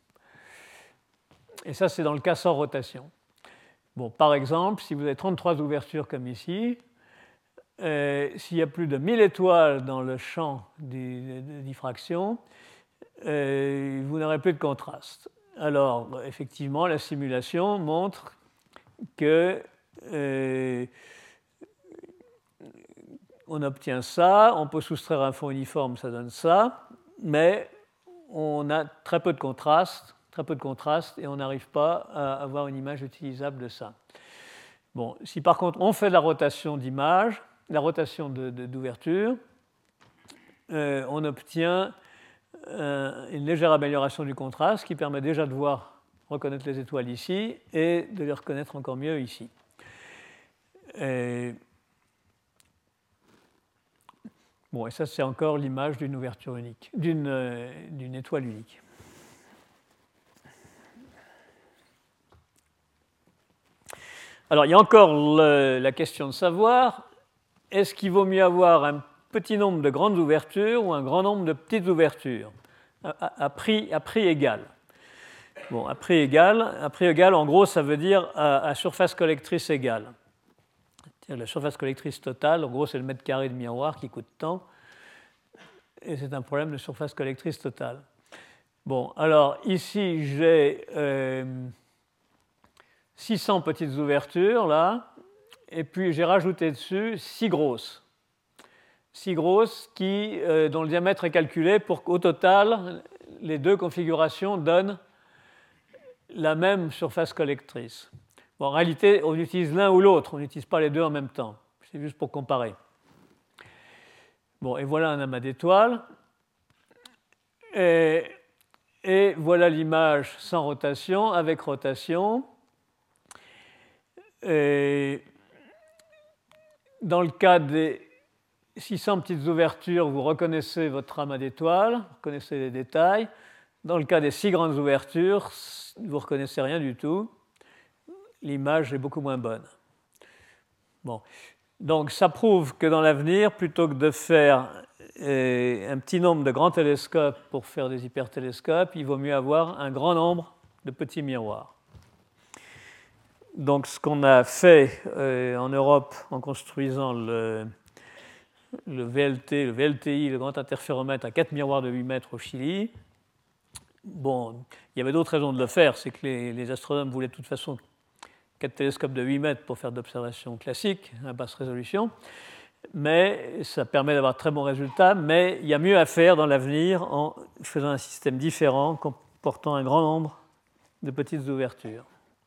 Et ça, c'est dans le cas sans rotation. Bon, par exemple, si vous avez trente-trois ouvertures comme ici, euh, s'il y a plus de mille étoiles dans le champ de diffraction, euh, vous n'aurez plus de contraste. Alors, effectivement, la simulation montre que euh, on obtient ça, on peut soustraire un fond uniforme, ça donne ça, mais on a très peu de contraste. très peu de contraste et on n'arrive pas à avoir une image utilisable de ça. Bon, si par contre on fait la rotation d'image, la rotation de, de, d'ouverture, euh, on obtient euh, une légère amélioration du contraste qui permet déjà de voir, reconnaître les étoiles ici et de les reconnaître encore mieux ici. Et, bon, et ça c'est encore l'image d'une ouverture unique, d'une, euh, d'une étoile unique. Alors, il y a encore le, la question de savoir, est-ce qu'il vaut mieux avoir un petit nombre de grandes ouvertures ou un grand nombre de petites ouvertures, à, à, à, prix, à prix égal? Bon, à prix égal, à prix égal, en gros, ça veut dire à, à surface collectrice égale. C'est-à-dire la surface collectrice totale, en gros, c'est le mètre carré de miroir qui coûte tant. Et c'est un problème de surface collectrice totale. Bon, alors ici, j'ai euh, six cents petites ouvertures, là, et puis j'ai rajouté dessus six grosses. six grosses qui, euh, dont le diamètre est calculé pour qu'au total, les deux configurations donnent la même surface collectrice. Bon, en réalité, on utilise l'un ou l'autre, on n'utilise pas les deux en même temps. C'est juste pour comparer. Bon, et voilà un amas d'étoiles. Et, et voilà l'image sans rotation, avec rotation. Et dans le cas des six cents petites ouvertures, vous reconnaissez votre amas d'étoiles, vous reconnaissez les détails. Dans le cas des six grandes ouvertures, vous ne reconnaissez rien du tout. L'image est beaucoup moins bonne. Bon. Donc ça prouve que dans l'avenir, plutôt que de faire euh, un petit nombre de grands télescopes pour faire des hypertélescopes, il vaut mieux avoir un grand nombre de petits miroirs. Donc ce qu'on a fait euh, en Europe en construisant le, le V L T, le V L T I, le grand interféromètre à quatre miroirs de huit mètres au Chili, bon, il y avait d'autres raisons de le faire, c'est que les, les astronomes voulaient de toute façon quatre télescopes de huit mètres pour faire d'observations classiques à basse résolution, mais ça permet d'avoir de très bons résultats, mais il y a mieux à faire dans l'avenir en faisant un système différent comportant un grand nombre de petites ouvertures.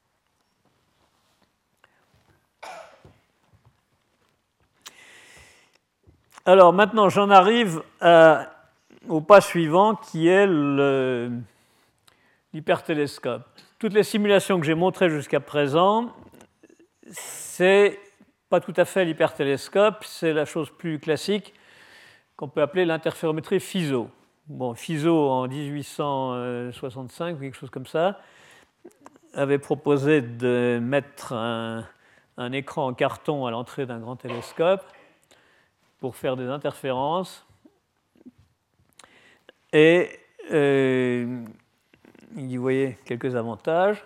Alors maintenant, j'en arrive à, au pas suivant qui est le, l'hypertélescope. Toutes les simulations que j'ai montrées jusqu'à présent, c'est pas tout à fait l'hypertélescope, c'est la chose plus classique qu'on peut appeler l'interférométrie Fizeau. Bon, Fizeau, en dix-huit cent soixante-cinq ou quelque chose comme ça, avait proposé de mettre un, un écran en carton à l'entrée d'un grand télescope pour faire des interférences. Et euh, il y voyait quelques avantages.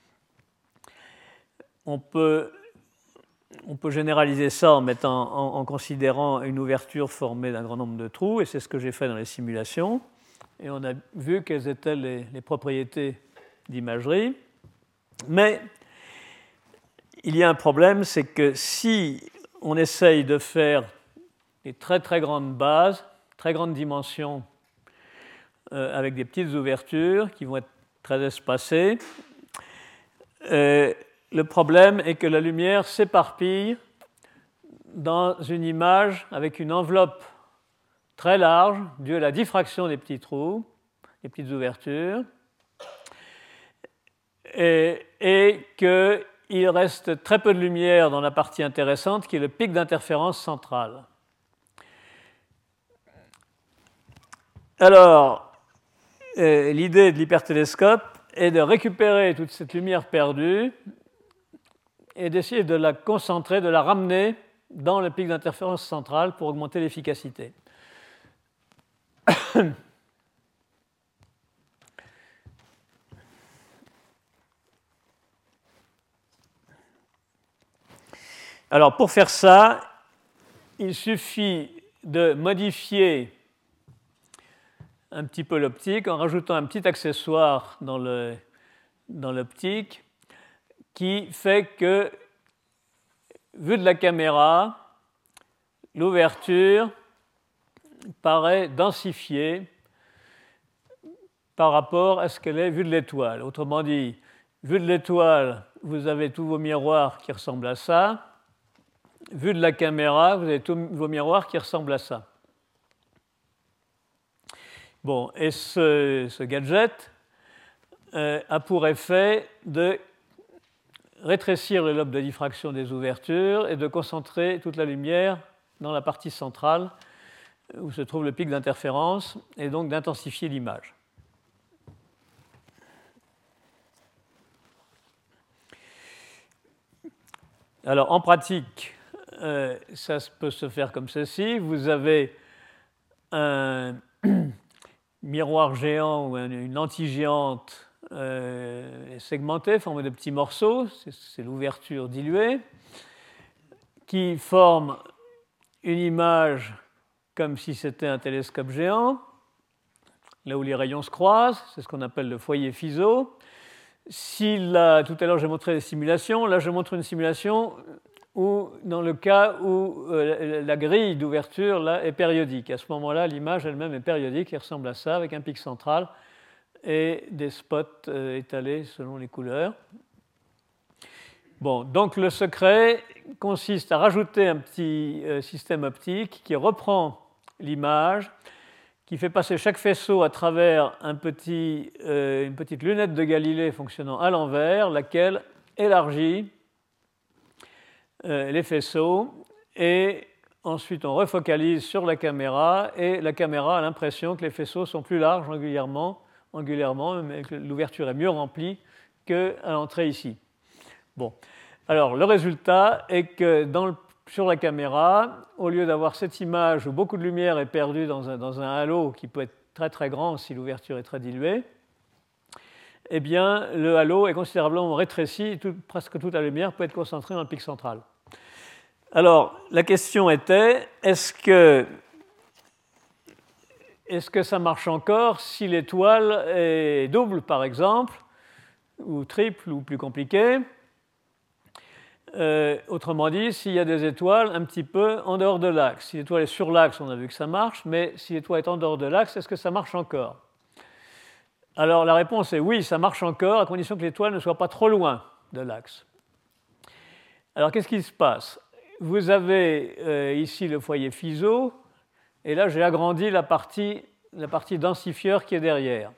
On peut, on peut généraliser ça en, mettant, en, en considérant une ouverture formée d'un grand nombre de trous, et c'est ce que j'ai fait dans les simulations. Et on a vu quelles étaient les, les propriétés d'imagerie. Mais il y a un problème, c'est que si on essaye de faire des très très grandes bases, très grandes dimensions, euh, avec des petites ouvertures qui vont être très espacées, euh, le problème est que la lumière s'éparpille dans une image avec une enveloppe très large due à la diffraction des petits trous, des petites ouvertures, et, et qu'il reste très peu de lumière dans la partie intéressante qui est le pic d'interférence central. Alors, euh, l'idée de l'hypertélescope est de récupérer toute cette lumière perdue et d'essayer de la concentrer, de la ramener dans le pic d'interférence central pour augmenter l'efficacité. Alors, pour faire ça, il suffit de modifier un petit peu l'optique en rajoutant un petit accessoire dans, le, dans l'optique qui fait que, vu de la caméra, l'ouverture paraît densifiée par rapport à ce qu'elle est vue de l'étoile. Autrement dit, vue de l'étoile, vous avez tous vos miroirs qui ressemblent à ça. Vue de la caméra, vous avez tous vos miroirs qui ressemblent à ça. Bon, et ce, ce gadget euh, a pour effet de rétrécir le lobe de diffraction des ouvertures et de concentrer toute la lumière dans la partie centrale où se trouve le pic d'interférence et donc d'intensifier l'image. Alors, en pratique, euh, ça peut se faire comme ceci. Vous avez un miroir géant ou une lentille géante euh, segmentée, formée de petits morceaux, c'est, c'est l'ouverture diluée, qui forme une image comme si c'était un télescope géant, là où les rayons se croisent, c'est ce qu'on appelle le foyer Fizeau. Si là, tout à l'heure j'ai montré des simulations, là je montre une simulation où, dans le cas où euh, la grille d'ouverture là, est périodique. À ce moment-là, l'image elle-même est périodique et ressemble à ça, avec un pic central et des spots euh, étalés selon les couleurs. Bon, donc le secret consiste à rajouter un petit euh, système optique qui reprend l'image, qui fait passer chaque faisceau à travers un petit, euh, une petite lunette de Galilée fonctionnant à l'envers, laquelle élargit euh, les faisceaux, et ensuite on refocalise sur la caméra, et la caméra a l'impression que les faisceaux sont plus larges angulairement, angulairement mais que l'ouverture est mieux remplie qu'à l'entrée ici. Bon. Alors, le résultat est que dans le, sur la caméra, au lieu d'avoir cette image où beaucoup de lumière est perdue dans un, dans un halo qui peut être très très grand si l'ouverture est très diluée, eh bien, le halo est considérablement rétréci et tout, presque toute la lumière peut être concentrée dans le pic central. Alors, la question était, est-ce que, est-ce que ça marche encore si l'étoile est double, par exemple, ou triple, ou plus compliquée? Euh, autrement dit, s'il y a des étoiles un petit peu en dehors de l'axe. Si l'étoile est sur l'axe, on a vu que ça marche, mais si l'étoile est en dehors de l'axe, est-ce que ça marche encore? Alors la réponse est oui, ça marche encore, à condition que l'étoile ne soit pas trop loin de l'axe. Alors qu'est-ce qui se passe? Vous avez euh, ici le foyer Fizeau, et là j'ai agrandi la partie, la partie densifieur qui est derrière.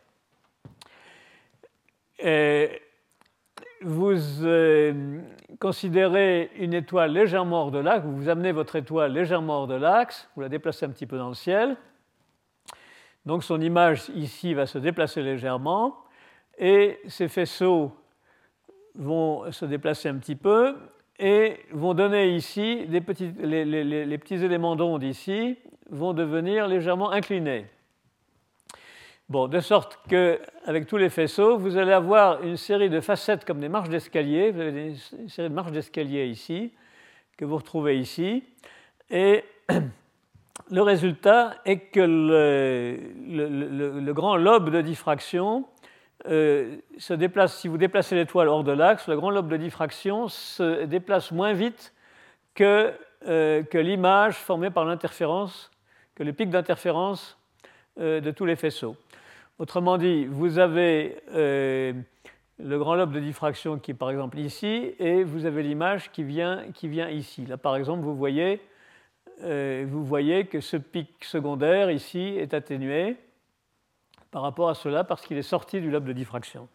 Et vous euh, considérez une étoile légèrement hors de l'axe, vous amenez votre étoile légèrement hors de l'axe, vous la déplacez un petit peu dans le ciel. Donc son image ici va se déplacer légèrement, et ces faisceaux vont se déplacer un petit peu et vont donner ici, des petits, les, les, les petits éléments d'onde ici vont devenir légèrement inclinés. Bon, de sorte qu'avec tous les faisceaux, vous allez avoir une série de facettes comme des marches d'escalier. Vous avez une série de marches d'escalier ici, que vous retrouvez ici. Et le résultat est que le, le, le, le grand lobe de diffraction euh, se déplace, si vous déplacez l'étoile hors de l'axe, le grand lobe de diffraction se déplace moins vite que, euh, que l'image formée par l'interférence, que le pic d'interférence euh, de tous les faisceaux. Autrement dit, vous avez euh, le grand lobe de diffraction qui est par exemple ici, et vous avez l'image qui vient, qui vient ici. Là, par exemple, vous voyez, euh, vous voyez que ce pic secondaire ici est atténué par rapport à cela parce qu'il est sorti du lobe de diffraction.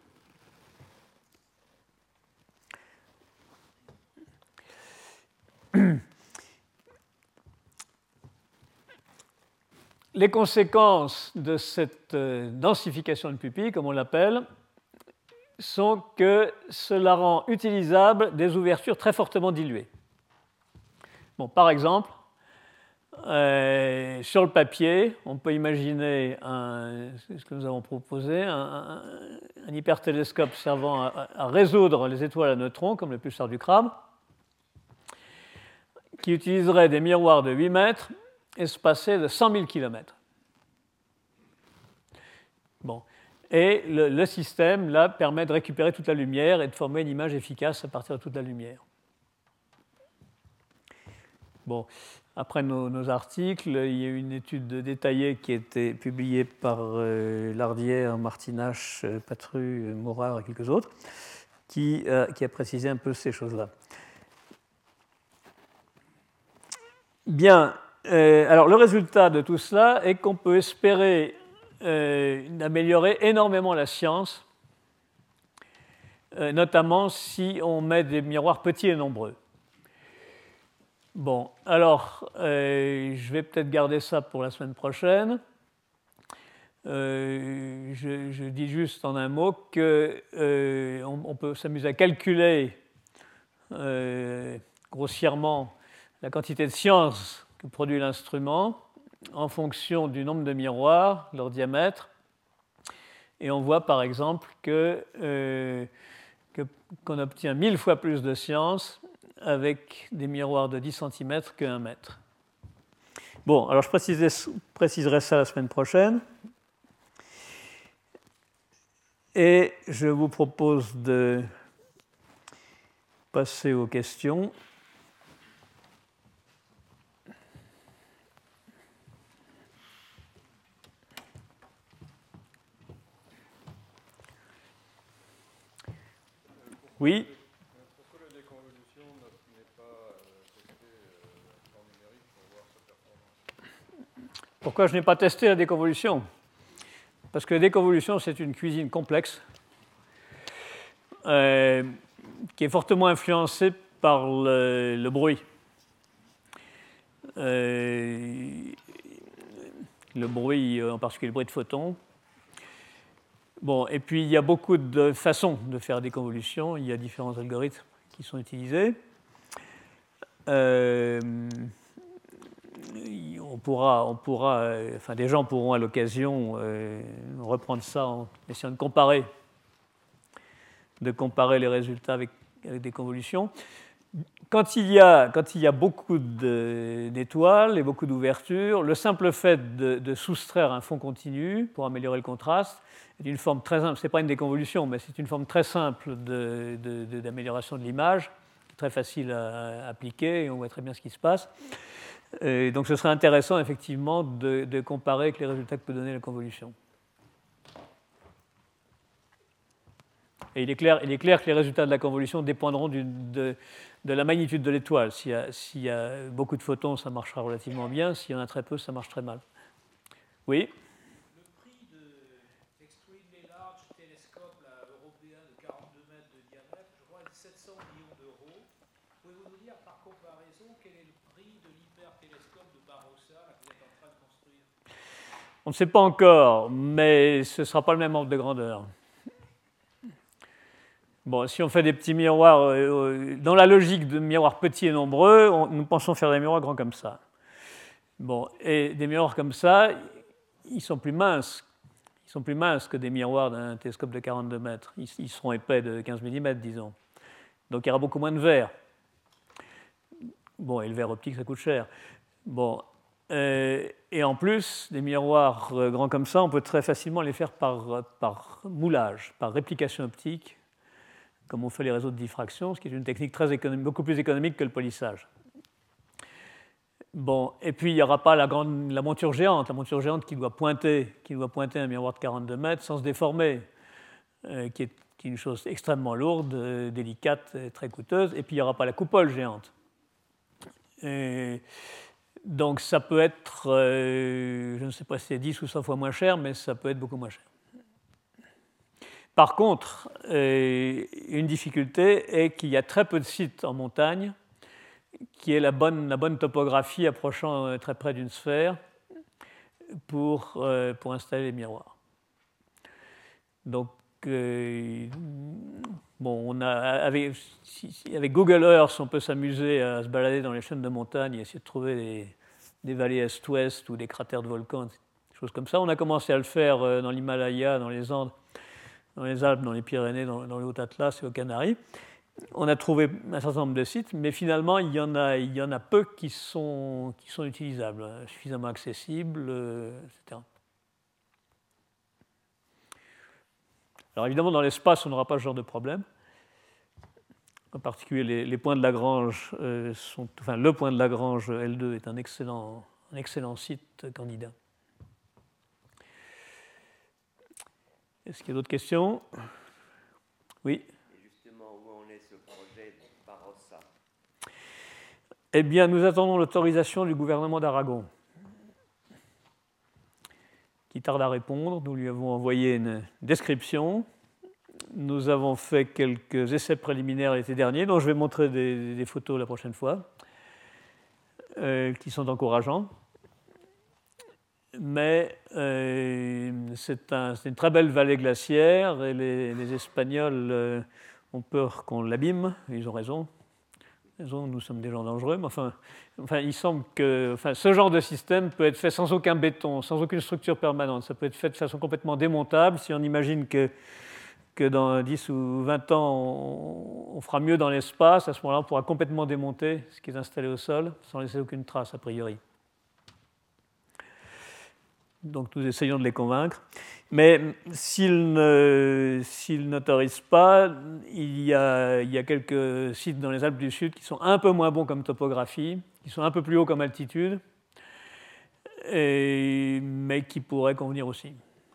Les conséquences de cette densification de pupille, comme on l'appelle, sont que cela rend utilisable des ouvertures très fortement diluées. Bon, par exemple, euh, sur le papier, on peut imaginer, un, c'est ce que nous avons proposé, un, un, un hypertélescope servant à, à résoudre les étoiles à neutrons, comme le pulsar du crabe, qui utiliserait des miroirs de huit mètres espacés de cent mille kilomètres. Bon. Et le, le système, là, permet de récupérer toute la lumière et de former une image efficace à partir de toute la lumière. Bon. Après nos, nos articles, il y a une étude détaillée qui a été publiée par euh, Lardière, Martinache, Patru, Morard et quelques autres, qui, euh, qui a précisé un peu ces choses-là. Bien. Euh, alors, le résultat de tout cela est qu'on peut espérer euh, améliorer énormément la science, euh, notamment si on met des miroirs petits et nombreux. Bon, alors, euh, je vais peut-être garder ça pour la semaine prochaine. Euh, je, je dis juste en un mot qu'on euh, on peut s'amuser à calculer euh, grossièrement la quantité de science que produit l'instrument en fonction du nombre de miroirs, leur diamètre. Et on voit par exemple que, euh, que, qu'on obtient mille fois plus de science avec des miroirs de dix centimètres que un mètre. Bon, alors je préciserai, préciserai ça la semaine prochaine. Et je vous propose de passer aux questions. Oui. Pourquoi la déconvolution n'est pas testée en numérique pour voir sa performance? Pourquoi je n'ai pas testé la déconvolution? Parce que la déconvolution, c'est une cuisine complexe euh, qui est fortement influencée par le, le bruit. Euh, le bruit, en particulier le bruit de photons. Bon, et puis il y a beaucoup de façons de faire des convolutions. Il y a différents algorithmes qui sont utilisés. Euh, on pourra, on pourra, enfin, des gens pourront à l'occasion euh, reprendre ça en essayant de comparer, de comparer les résultats avec, avec des convolutions. Quand il y a, quand il y a beaucoup d'étoiles et beaucoup d'ouvertures, le simple fait de, de soustraire un fond continu pour améliorer le contraste est une forme très simple. Ce n'est pas une déconvolution, mais c'est une forme très simple d'amélioration de, de, de l'image, très facile à, à appliquer et on voit très bien ce qui se passe. Et donc ce serait intéressant effectivement de, de comparer avec les résultats que peut donner la convolution. Et il est clair, il est clair que les résultats de la convolution dépendront du, de, de la magnitude de l'étoile. S'il y a, s'il y a beaucoup de photons, ça marchera relativement bien. S'il y en a très peu, ça marche très mal. Oui? Le prix de Extremely Large Telescope là, européen de quarante-deux mètres de diamètre, je crois, est de sept cents millions d'euros. Pouvez-vous nous dire, par comparaison, quel est le prix de l'hypertélescope de Barossa là, que vous êtes en train de construire? On ne sait pas encore, mais ce ne sera pas le même ordre de grandeur. Bon, si on fait des petits miroirs, euh, dans la logique de miroirs petits et nombreux, on, nous pensons faire des miroirs grands comme ça. Bon, et des miroirs comme ça, ils sont plus minces. Ils sont plus minces que des miroirs d'un télescope de quarante-deux mètres. Ils, ils seront épais de quinze millimètres, disons. Donc il y aura beaucoup moins de verre. Bon, et le verre optique, ça coûte cher. Bon, euh, et en plus, des miroirs grands comme ça, on peut très facilement les faire par, par moulage, par réplication optique, comme on fait les réseaux de diffraction, ce qui est une technique très économique, beaucoup plus économique que le polissage. Bon, et puis il n'y aura pas la, grande, la monture géante, la monture géante qui doit pointer, qui doit pointer un miroir de quarante-deux mètres sans se déformer, euh, qui, est, qui est une chose extrêmement lourde, euh, délicate, et très coûteuse, et puis il n'y aura pas la coupole géante. Et donc ça peut être, euh, je ne sais pas si c'est dix ou cent fois moins cher, mais ça peut être beaucoup moins cher. Par contre, euh, une difficulté est qu'il y a très peu de sites en montagne qui aient la bonne, la bonne topographie approchant euh, très près d'une sphère pour, euh, pour installer les miroirs. Donc, euh, bon, on a, avec, avec Google Earth, on peut s'amuser à se balader dans les chaînes de montagne et essayer de trouver des, des vallées est-ouest ou des cratères de volcans, des choses comme ça. On a commencé à le faire euh, dans l'Himalaya, dans les Andes, dans les Alpes, dans les Pyrénées, dans, dans le Haut-Atlas et aux Canaries. On a trouvé un certain nombre de sites, mais finalement, il y en a, il y en a peu qui sont, qui sont utilisables, suffisamment accessibles, euh, et cetera. Alors évidemment, dans l'espace, on n'aura pas ce genre de problème. En particulier, les, les points de Lagrange euh, sont... Enfin, le point de Lagrange L deux est un excellent, un excellent site candidat. Est-ce qu'il y a d'autres questions? Oui. Et justement, où en est ce projet de Barossa? Eh bien, nous attendons l'autorisation du gouvernement d'Aragon, qui tarde à répondre. Nous lui avons envoyé une description. Nous avons fait quelques essais préliminaires l'été dernier, dont je vais montrer des, des photos la prochaine fois, euh, qui sont encourageants. Mais euh, c'est un, une très belle vallée glaciaire et les, les Espagnols euh, ont peur qu'on l'abîme. Ils ont raison. Ils ont, nous sommes des gens dangereux, mais enfin, enfin il semble que enfin, ce genre de système peut être fait sans aucun béton, sans aucune structure permanente. Ça peut être fait de façon complètement démontable. Si on imagine que, que dans dix ou vingt ans, on, on fera mieux dans l'espace. À ce moment-là, on pourra complètement démonter ce qui est installé au sol sans laisser aucune trace, a priori. Donc nous essayons de les convaincre. Mais s'ils ne, s'ils n'autorisent pas, il y, a, il y a quelques sites dans les Alpes du Sud qui sont un peu moins bons comme topographie, qui sont un peu plus hauts comme altitude, et, mais qui pourraient convenir aussi.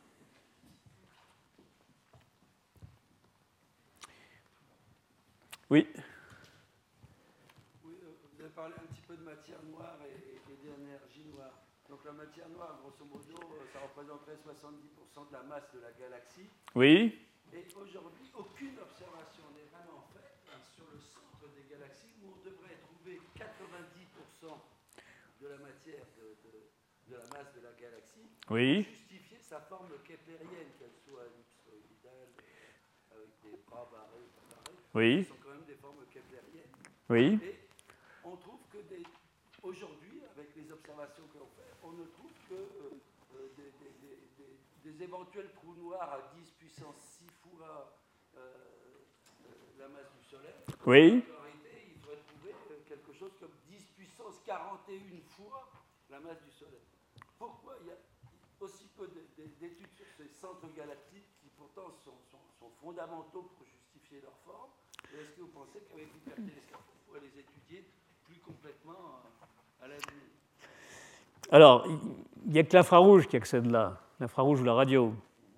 Oui. Oui, vous avez parlé un petit peu de matière noire et, et d'énergie noire. Donc la matière noire, grosso modo, ça représenterait soixante-dix pour cent de la masse de la galaxie. Oui. Et aujourd'hui, aucune observation n'est vraiment faite hein, sur le centre des galaxies où on devrait trouver quatre-vingt-dix pour cent de la matière de, de, de la masse de la galaxie. Oui. Pour justifier sa forme keplérienne, qu'elle soit ellipsoïdale, avec des bras barrés, pas barrés. Oui. Ce sont quand même des formes keplériennes. Oui. Et on trouve que des, aujourd'hui, avec les observations que l'on fait, on ne trouve que euh, euh, des, des, des, des, des éventuels trous noirs à dix puissance six fois euh, euh, la masse du Soleil. Oui. En réalité, il faudrait trouver euh, quelque chose comme dix puissance quarante et une fois la masse du Soleil. Pourquoi il y a aussi peu d'études sur ces centres galactiques qui pourtant sont, sont, sont fondamentaux pour justifier leur forme? Et est-ce que vous pensez qu'avec l'hypertélescope, on pourrait les étudier plus complètement à l'avenir? Alors, il n'y a que l'infrarouge qui accède là, l'infrarouge ou la radio.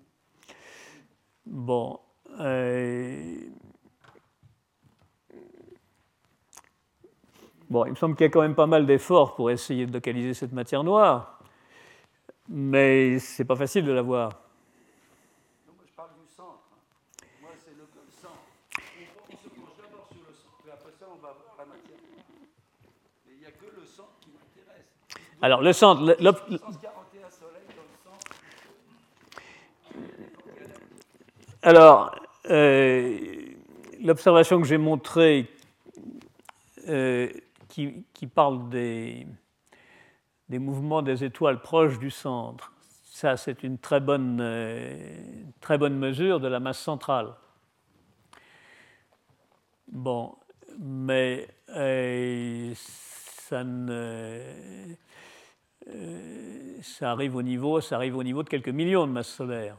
Bon. Euh... Bon, il me semble qu'il y a quand même pas mal d'efforts pour essayer de localiser cette matière noire, mais c'est pas facile de la voir. Non, moi je parle du centre. Moi c'est le, le centre. On, on se penche d'abord sur le centre, et après ça on va voir la matière noire. Mais il n'y a que le centre qui m'intéresse. Alors le centre, le, le, six cent quarante et un soleils dans le centre. Alors, euh, l'observation que j'ai montrée, euh, qui, qui parle des, des mouvements des étoiles proches du centre, ça c'est une très bonne, euh, très bonne mesure de la masse centrale. Bon, mais euh, ça ne, euh, ça arrive au niveau, ça arrive au niveau de quelques millions de masses solaires.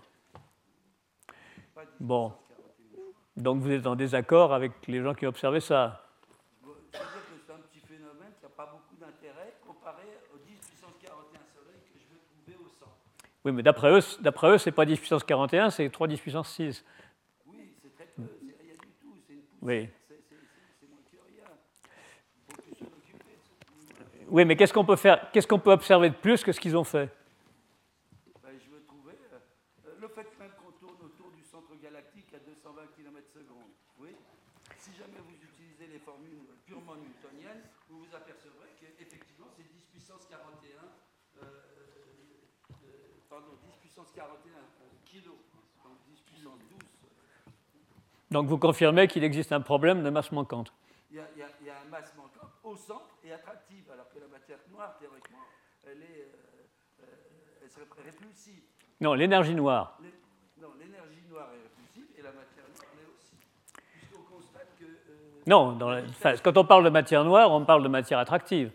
Bon, donc vous êtes en désaccord avec les gens qui ont observé ça. C'est-à-dire que c'est un petit phénomène qui n'a pas beaucoup d'intérêt comparé aux dix puissance quarante et un soleils que je veux trouver au centre. Oui, mais d'après eux, d'après eux, c'est pas dix puissance quarante et un, c'est trois dix puissance six. Oui, c'est très peu, c'est rien du tout, c'est une poussière, Oui. c'est moins que rien. Il faut plus s'en occuper. Oui, mais qu'est-ce qu'on peut faire, qu'est-ce qu'on peut observer de plus que ce qu'ils ont fait? Ben, je veux trouver euh, le fait même qu'on tourne autour du centre galactique à deux cent vingt kilomètres par seconde. Oui. Si jamais vous utilisez les formules purement newtoniennes, vous vous apercevrez qu'effectivement c'est dix puissance quarante et un, euh, euh, pardon, dix puissance quarante et un euh, kilos, donc dix puissance douze. Donc vous confirmez qu'il existe un problème de masse manquante. Il y a, il y a, il y a un masse manquante au centre et attractive, alors que la matière noire, théoriquement, elle, est, euh, euh, elle serait répulsive. Non, l'énergie noire. Les, non, l'énergie noire est répulsive et la matière noire l'est aussi. Puisqu'on constate que... Euh, Non, dans la, enfin, quand on parle de matière noire, on parle de matière attractive.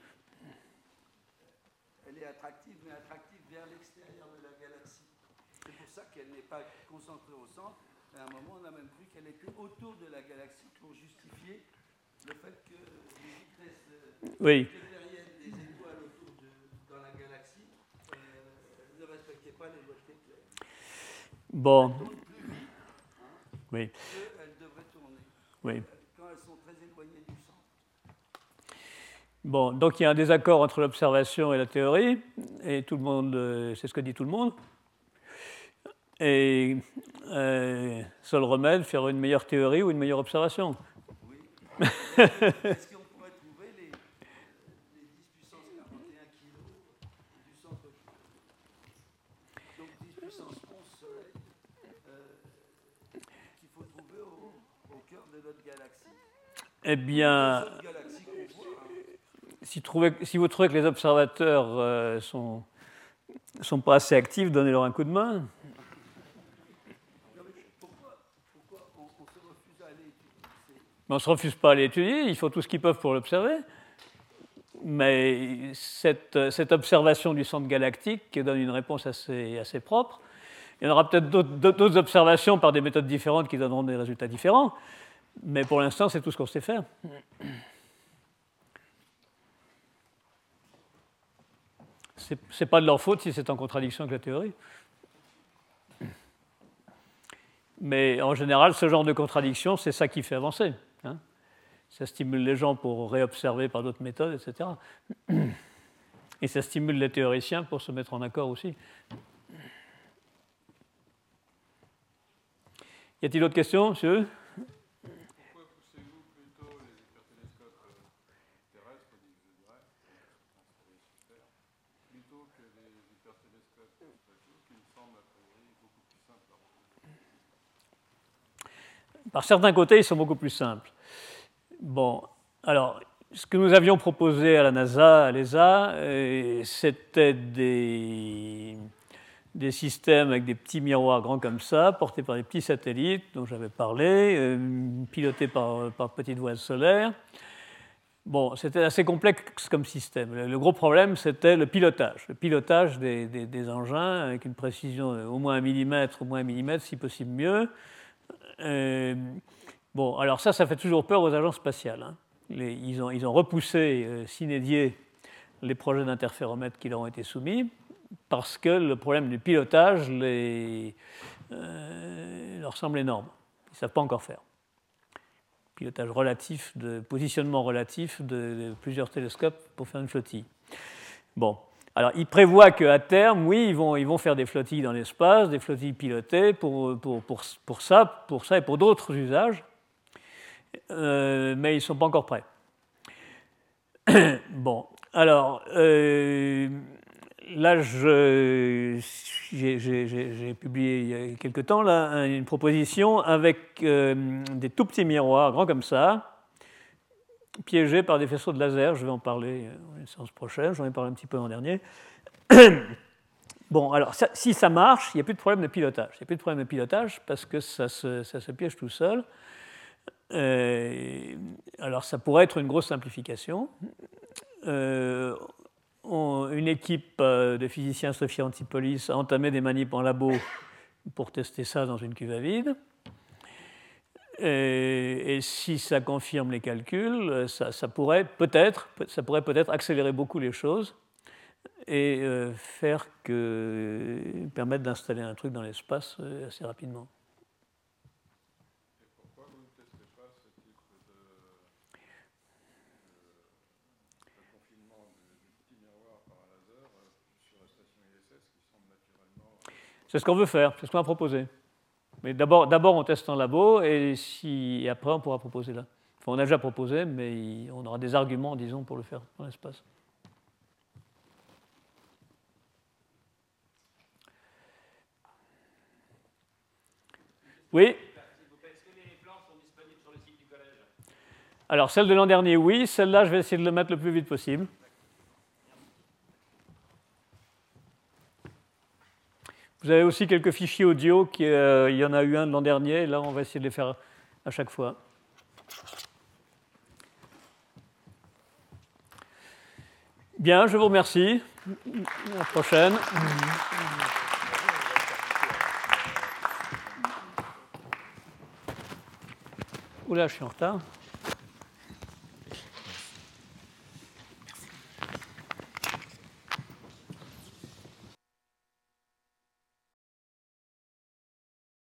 Elle est attractive, mais attractive vers l'extérieur de la galaxie. C'est pour ça qu'elle n'est pas concentrée au centre. À un moment, on a même cru qu'elle était autour de la galaxie pour justifier le fait que les vitesses euh, Oui. keplériennes des étoiles autour de, dans la galaxie euh, ne respectaient pas les lois de Kepler. Bon. Elles tournent plus vite hein, Oui. qu'elles devraient tourner. Oui. Quand elles sont très éloignées du centre. Bon, donc il y a un désaccord entre l'observation et la théorie, et tout le monde, euh, c'est ce que dit tout le monde. Et euh, seul remède, faire une meilleure théorie ou une meilleure observation. Oui. Est-ce qu'on pourrait trouver les, les dix puissance quarante et un kilos du centre? Donc dix puissance onze soleils euh, qu'il faut trouver au, au cœur de notre galaxie. Eh bien, Notre galaxie qu'on voit, hein. si, trouvez, si vous trouvez que les observateurs euh, sont, sont pas assez actifs, donnez-leur un coup de main. Non, mais pourquoi, pourquoi on se refuse à aller étudier. On ne se refuse pas à l'étudier, ils font tout ce qu'ils peuvent pour l'observer. Mais cette, cette observation du centre galactique donne une réponse assez, assez propre. Il y en aura peut-être d'autres, d'autres observations par des méthodes différentes qui donneront des résultats différents. Mais pour l'instant, c'est tout ce qu'on sait faire. Ce n'est pas de leur faute si c'est en contradiction avec la théorie. Mais en général, ce genre de contradiction, c'est ça qui fait avancer. Hein. Ça stimule les gens pour réobserver par d'autres méthodes, et cetera. Et ça stimule les théoriciens pour se mettre en accord aussi. Y a-t-il d'autres questions, monsieur ? Pourquoi poussez-vous plutôt les hypertélescopes terrestres, je dirais, plutôt que les hypertélescopes spatiaux, qui me semblent a priori beaucoup plus simples à retrouver? Par certains côtés, ils sont beaucoup plus simples. Bon, alors, ce que nous avions proposé à la NASA, à l'E S A, euh, c'était des, des systèmes avec des petits miroirs grands comme ça, portés par des petits satellites dont j'avais parlé, euh, pilotés par, par petites voiles solaires. Bon, c'était assez complexe comme système. Le, le gros problème, c'était le pilotage. Le pilotage des, des, des engins avec une précision au moins un millimètre, au moins un millimètre, si possible mieux. Euh, bon, alors ça, ça fait toujours peur aux agences spatiales. Hein. Les, ils, ont, ils ont repoussé euh, sine die les projets d'interféromètres qui leur ont été soumis parce que le problème du pilotage les, euh, leur semble énorme. Ils ne savent pas encore faire. Pilotage relatif, de positionnement relatif de, de plusieurs télescopes pour faire une flottille. Bon. Alors, ils prévoient qu'à terme, oui, ils vont, ils vont faire des flottilles dans l'espace, des flottilles pilotées pour, pour, pour, pour, ça, pour ça et pour d'autres usages, euh, mais ils ne sont pas encore prêts. Bon, alors, euh, là, je, j'ai, j'ai, j'ai publié il y a quelque temps là, une proposition avec euh, des tout petits miroirs, grands comme ça, piégés par des faisceaux de laser. Je vais en parler dans une séance prochaine, j'en ai parlé un petit peu l'an dernier. Bon, alors, ça, si ça marche, il n'y a plus de problème de pilotage. Il n'y a plus de problème de pilotage parce que ça se, ça se piège tout seul. Euh, alors, ça pourrait être une grosse simplification. Euh, on, une équipe de physiciens Sophia Antipolis a entamé des manips en labo pour tester ça dans une cuve à vide. Et, et si ça confirme les calculs, ça, ça pourrait peut-être, ça pourrait peut-être accélérer beaucoup les choses et euh, faire que permettre d'installer un truc dans l'espace assez rapidement. Et pourquoi vous ne testez pas ce type de, de, de confinement du, du petit miroir par un laser sur la station I S S qui semble naturellement... C'est ce qu'on veut faire, c'est ce qu'on a proposé. Mais d'abord, d'abord, on teste en labo et, si, et après, on pourra proposer là. Enfin, on a déjà proposé, mais on aura des arguments, disons, pour le faire dans l'espace. Oui ? Est-ce que les plans sont disponibles sur le site du collège ? Alors, celle de l'an dernier, oui. Celle-là, je vais essayer de le mettre le plus vite possible. Vous avez aussi quelques fichiers audio, qui, euh, il y en a eu un de l'an dernier, et là on va essayer de les faire à chaque fois. Bien, je vous remercie. À la prochaine. Oula, je suis en retard.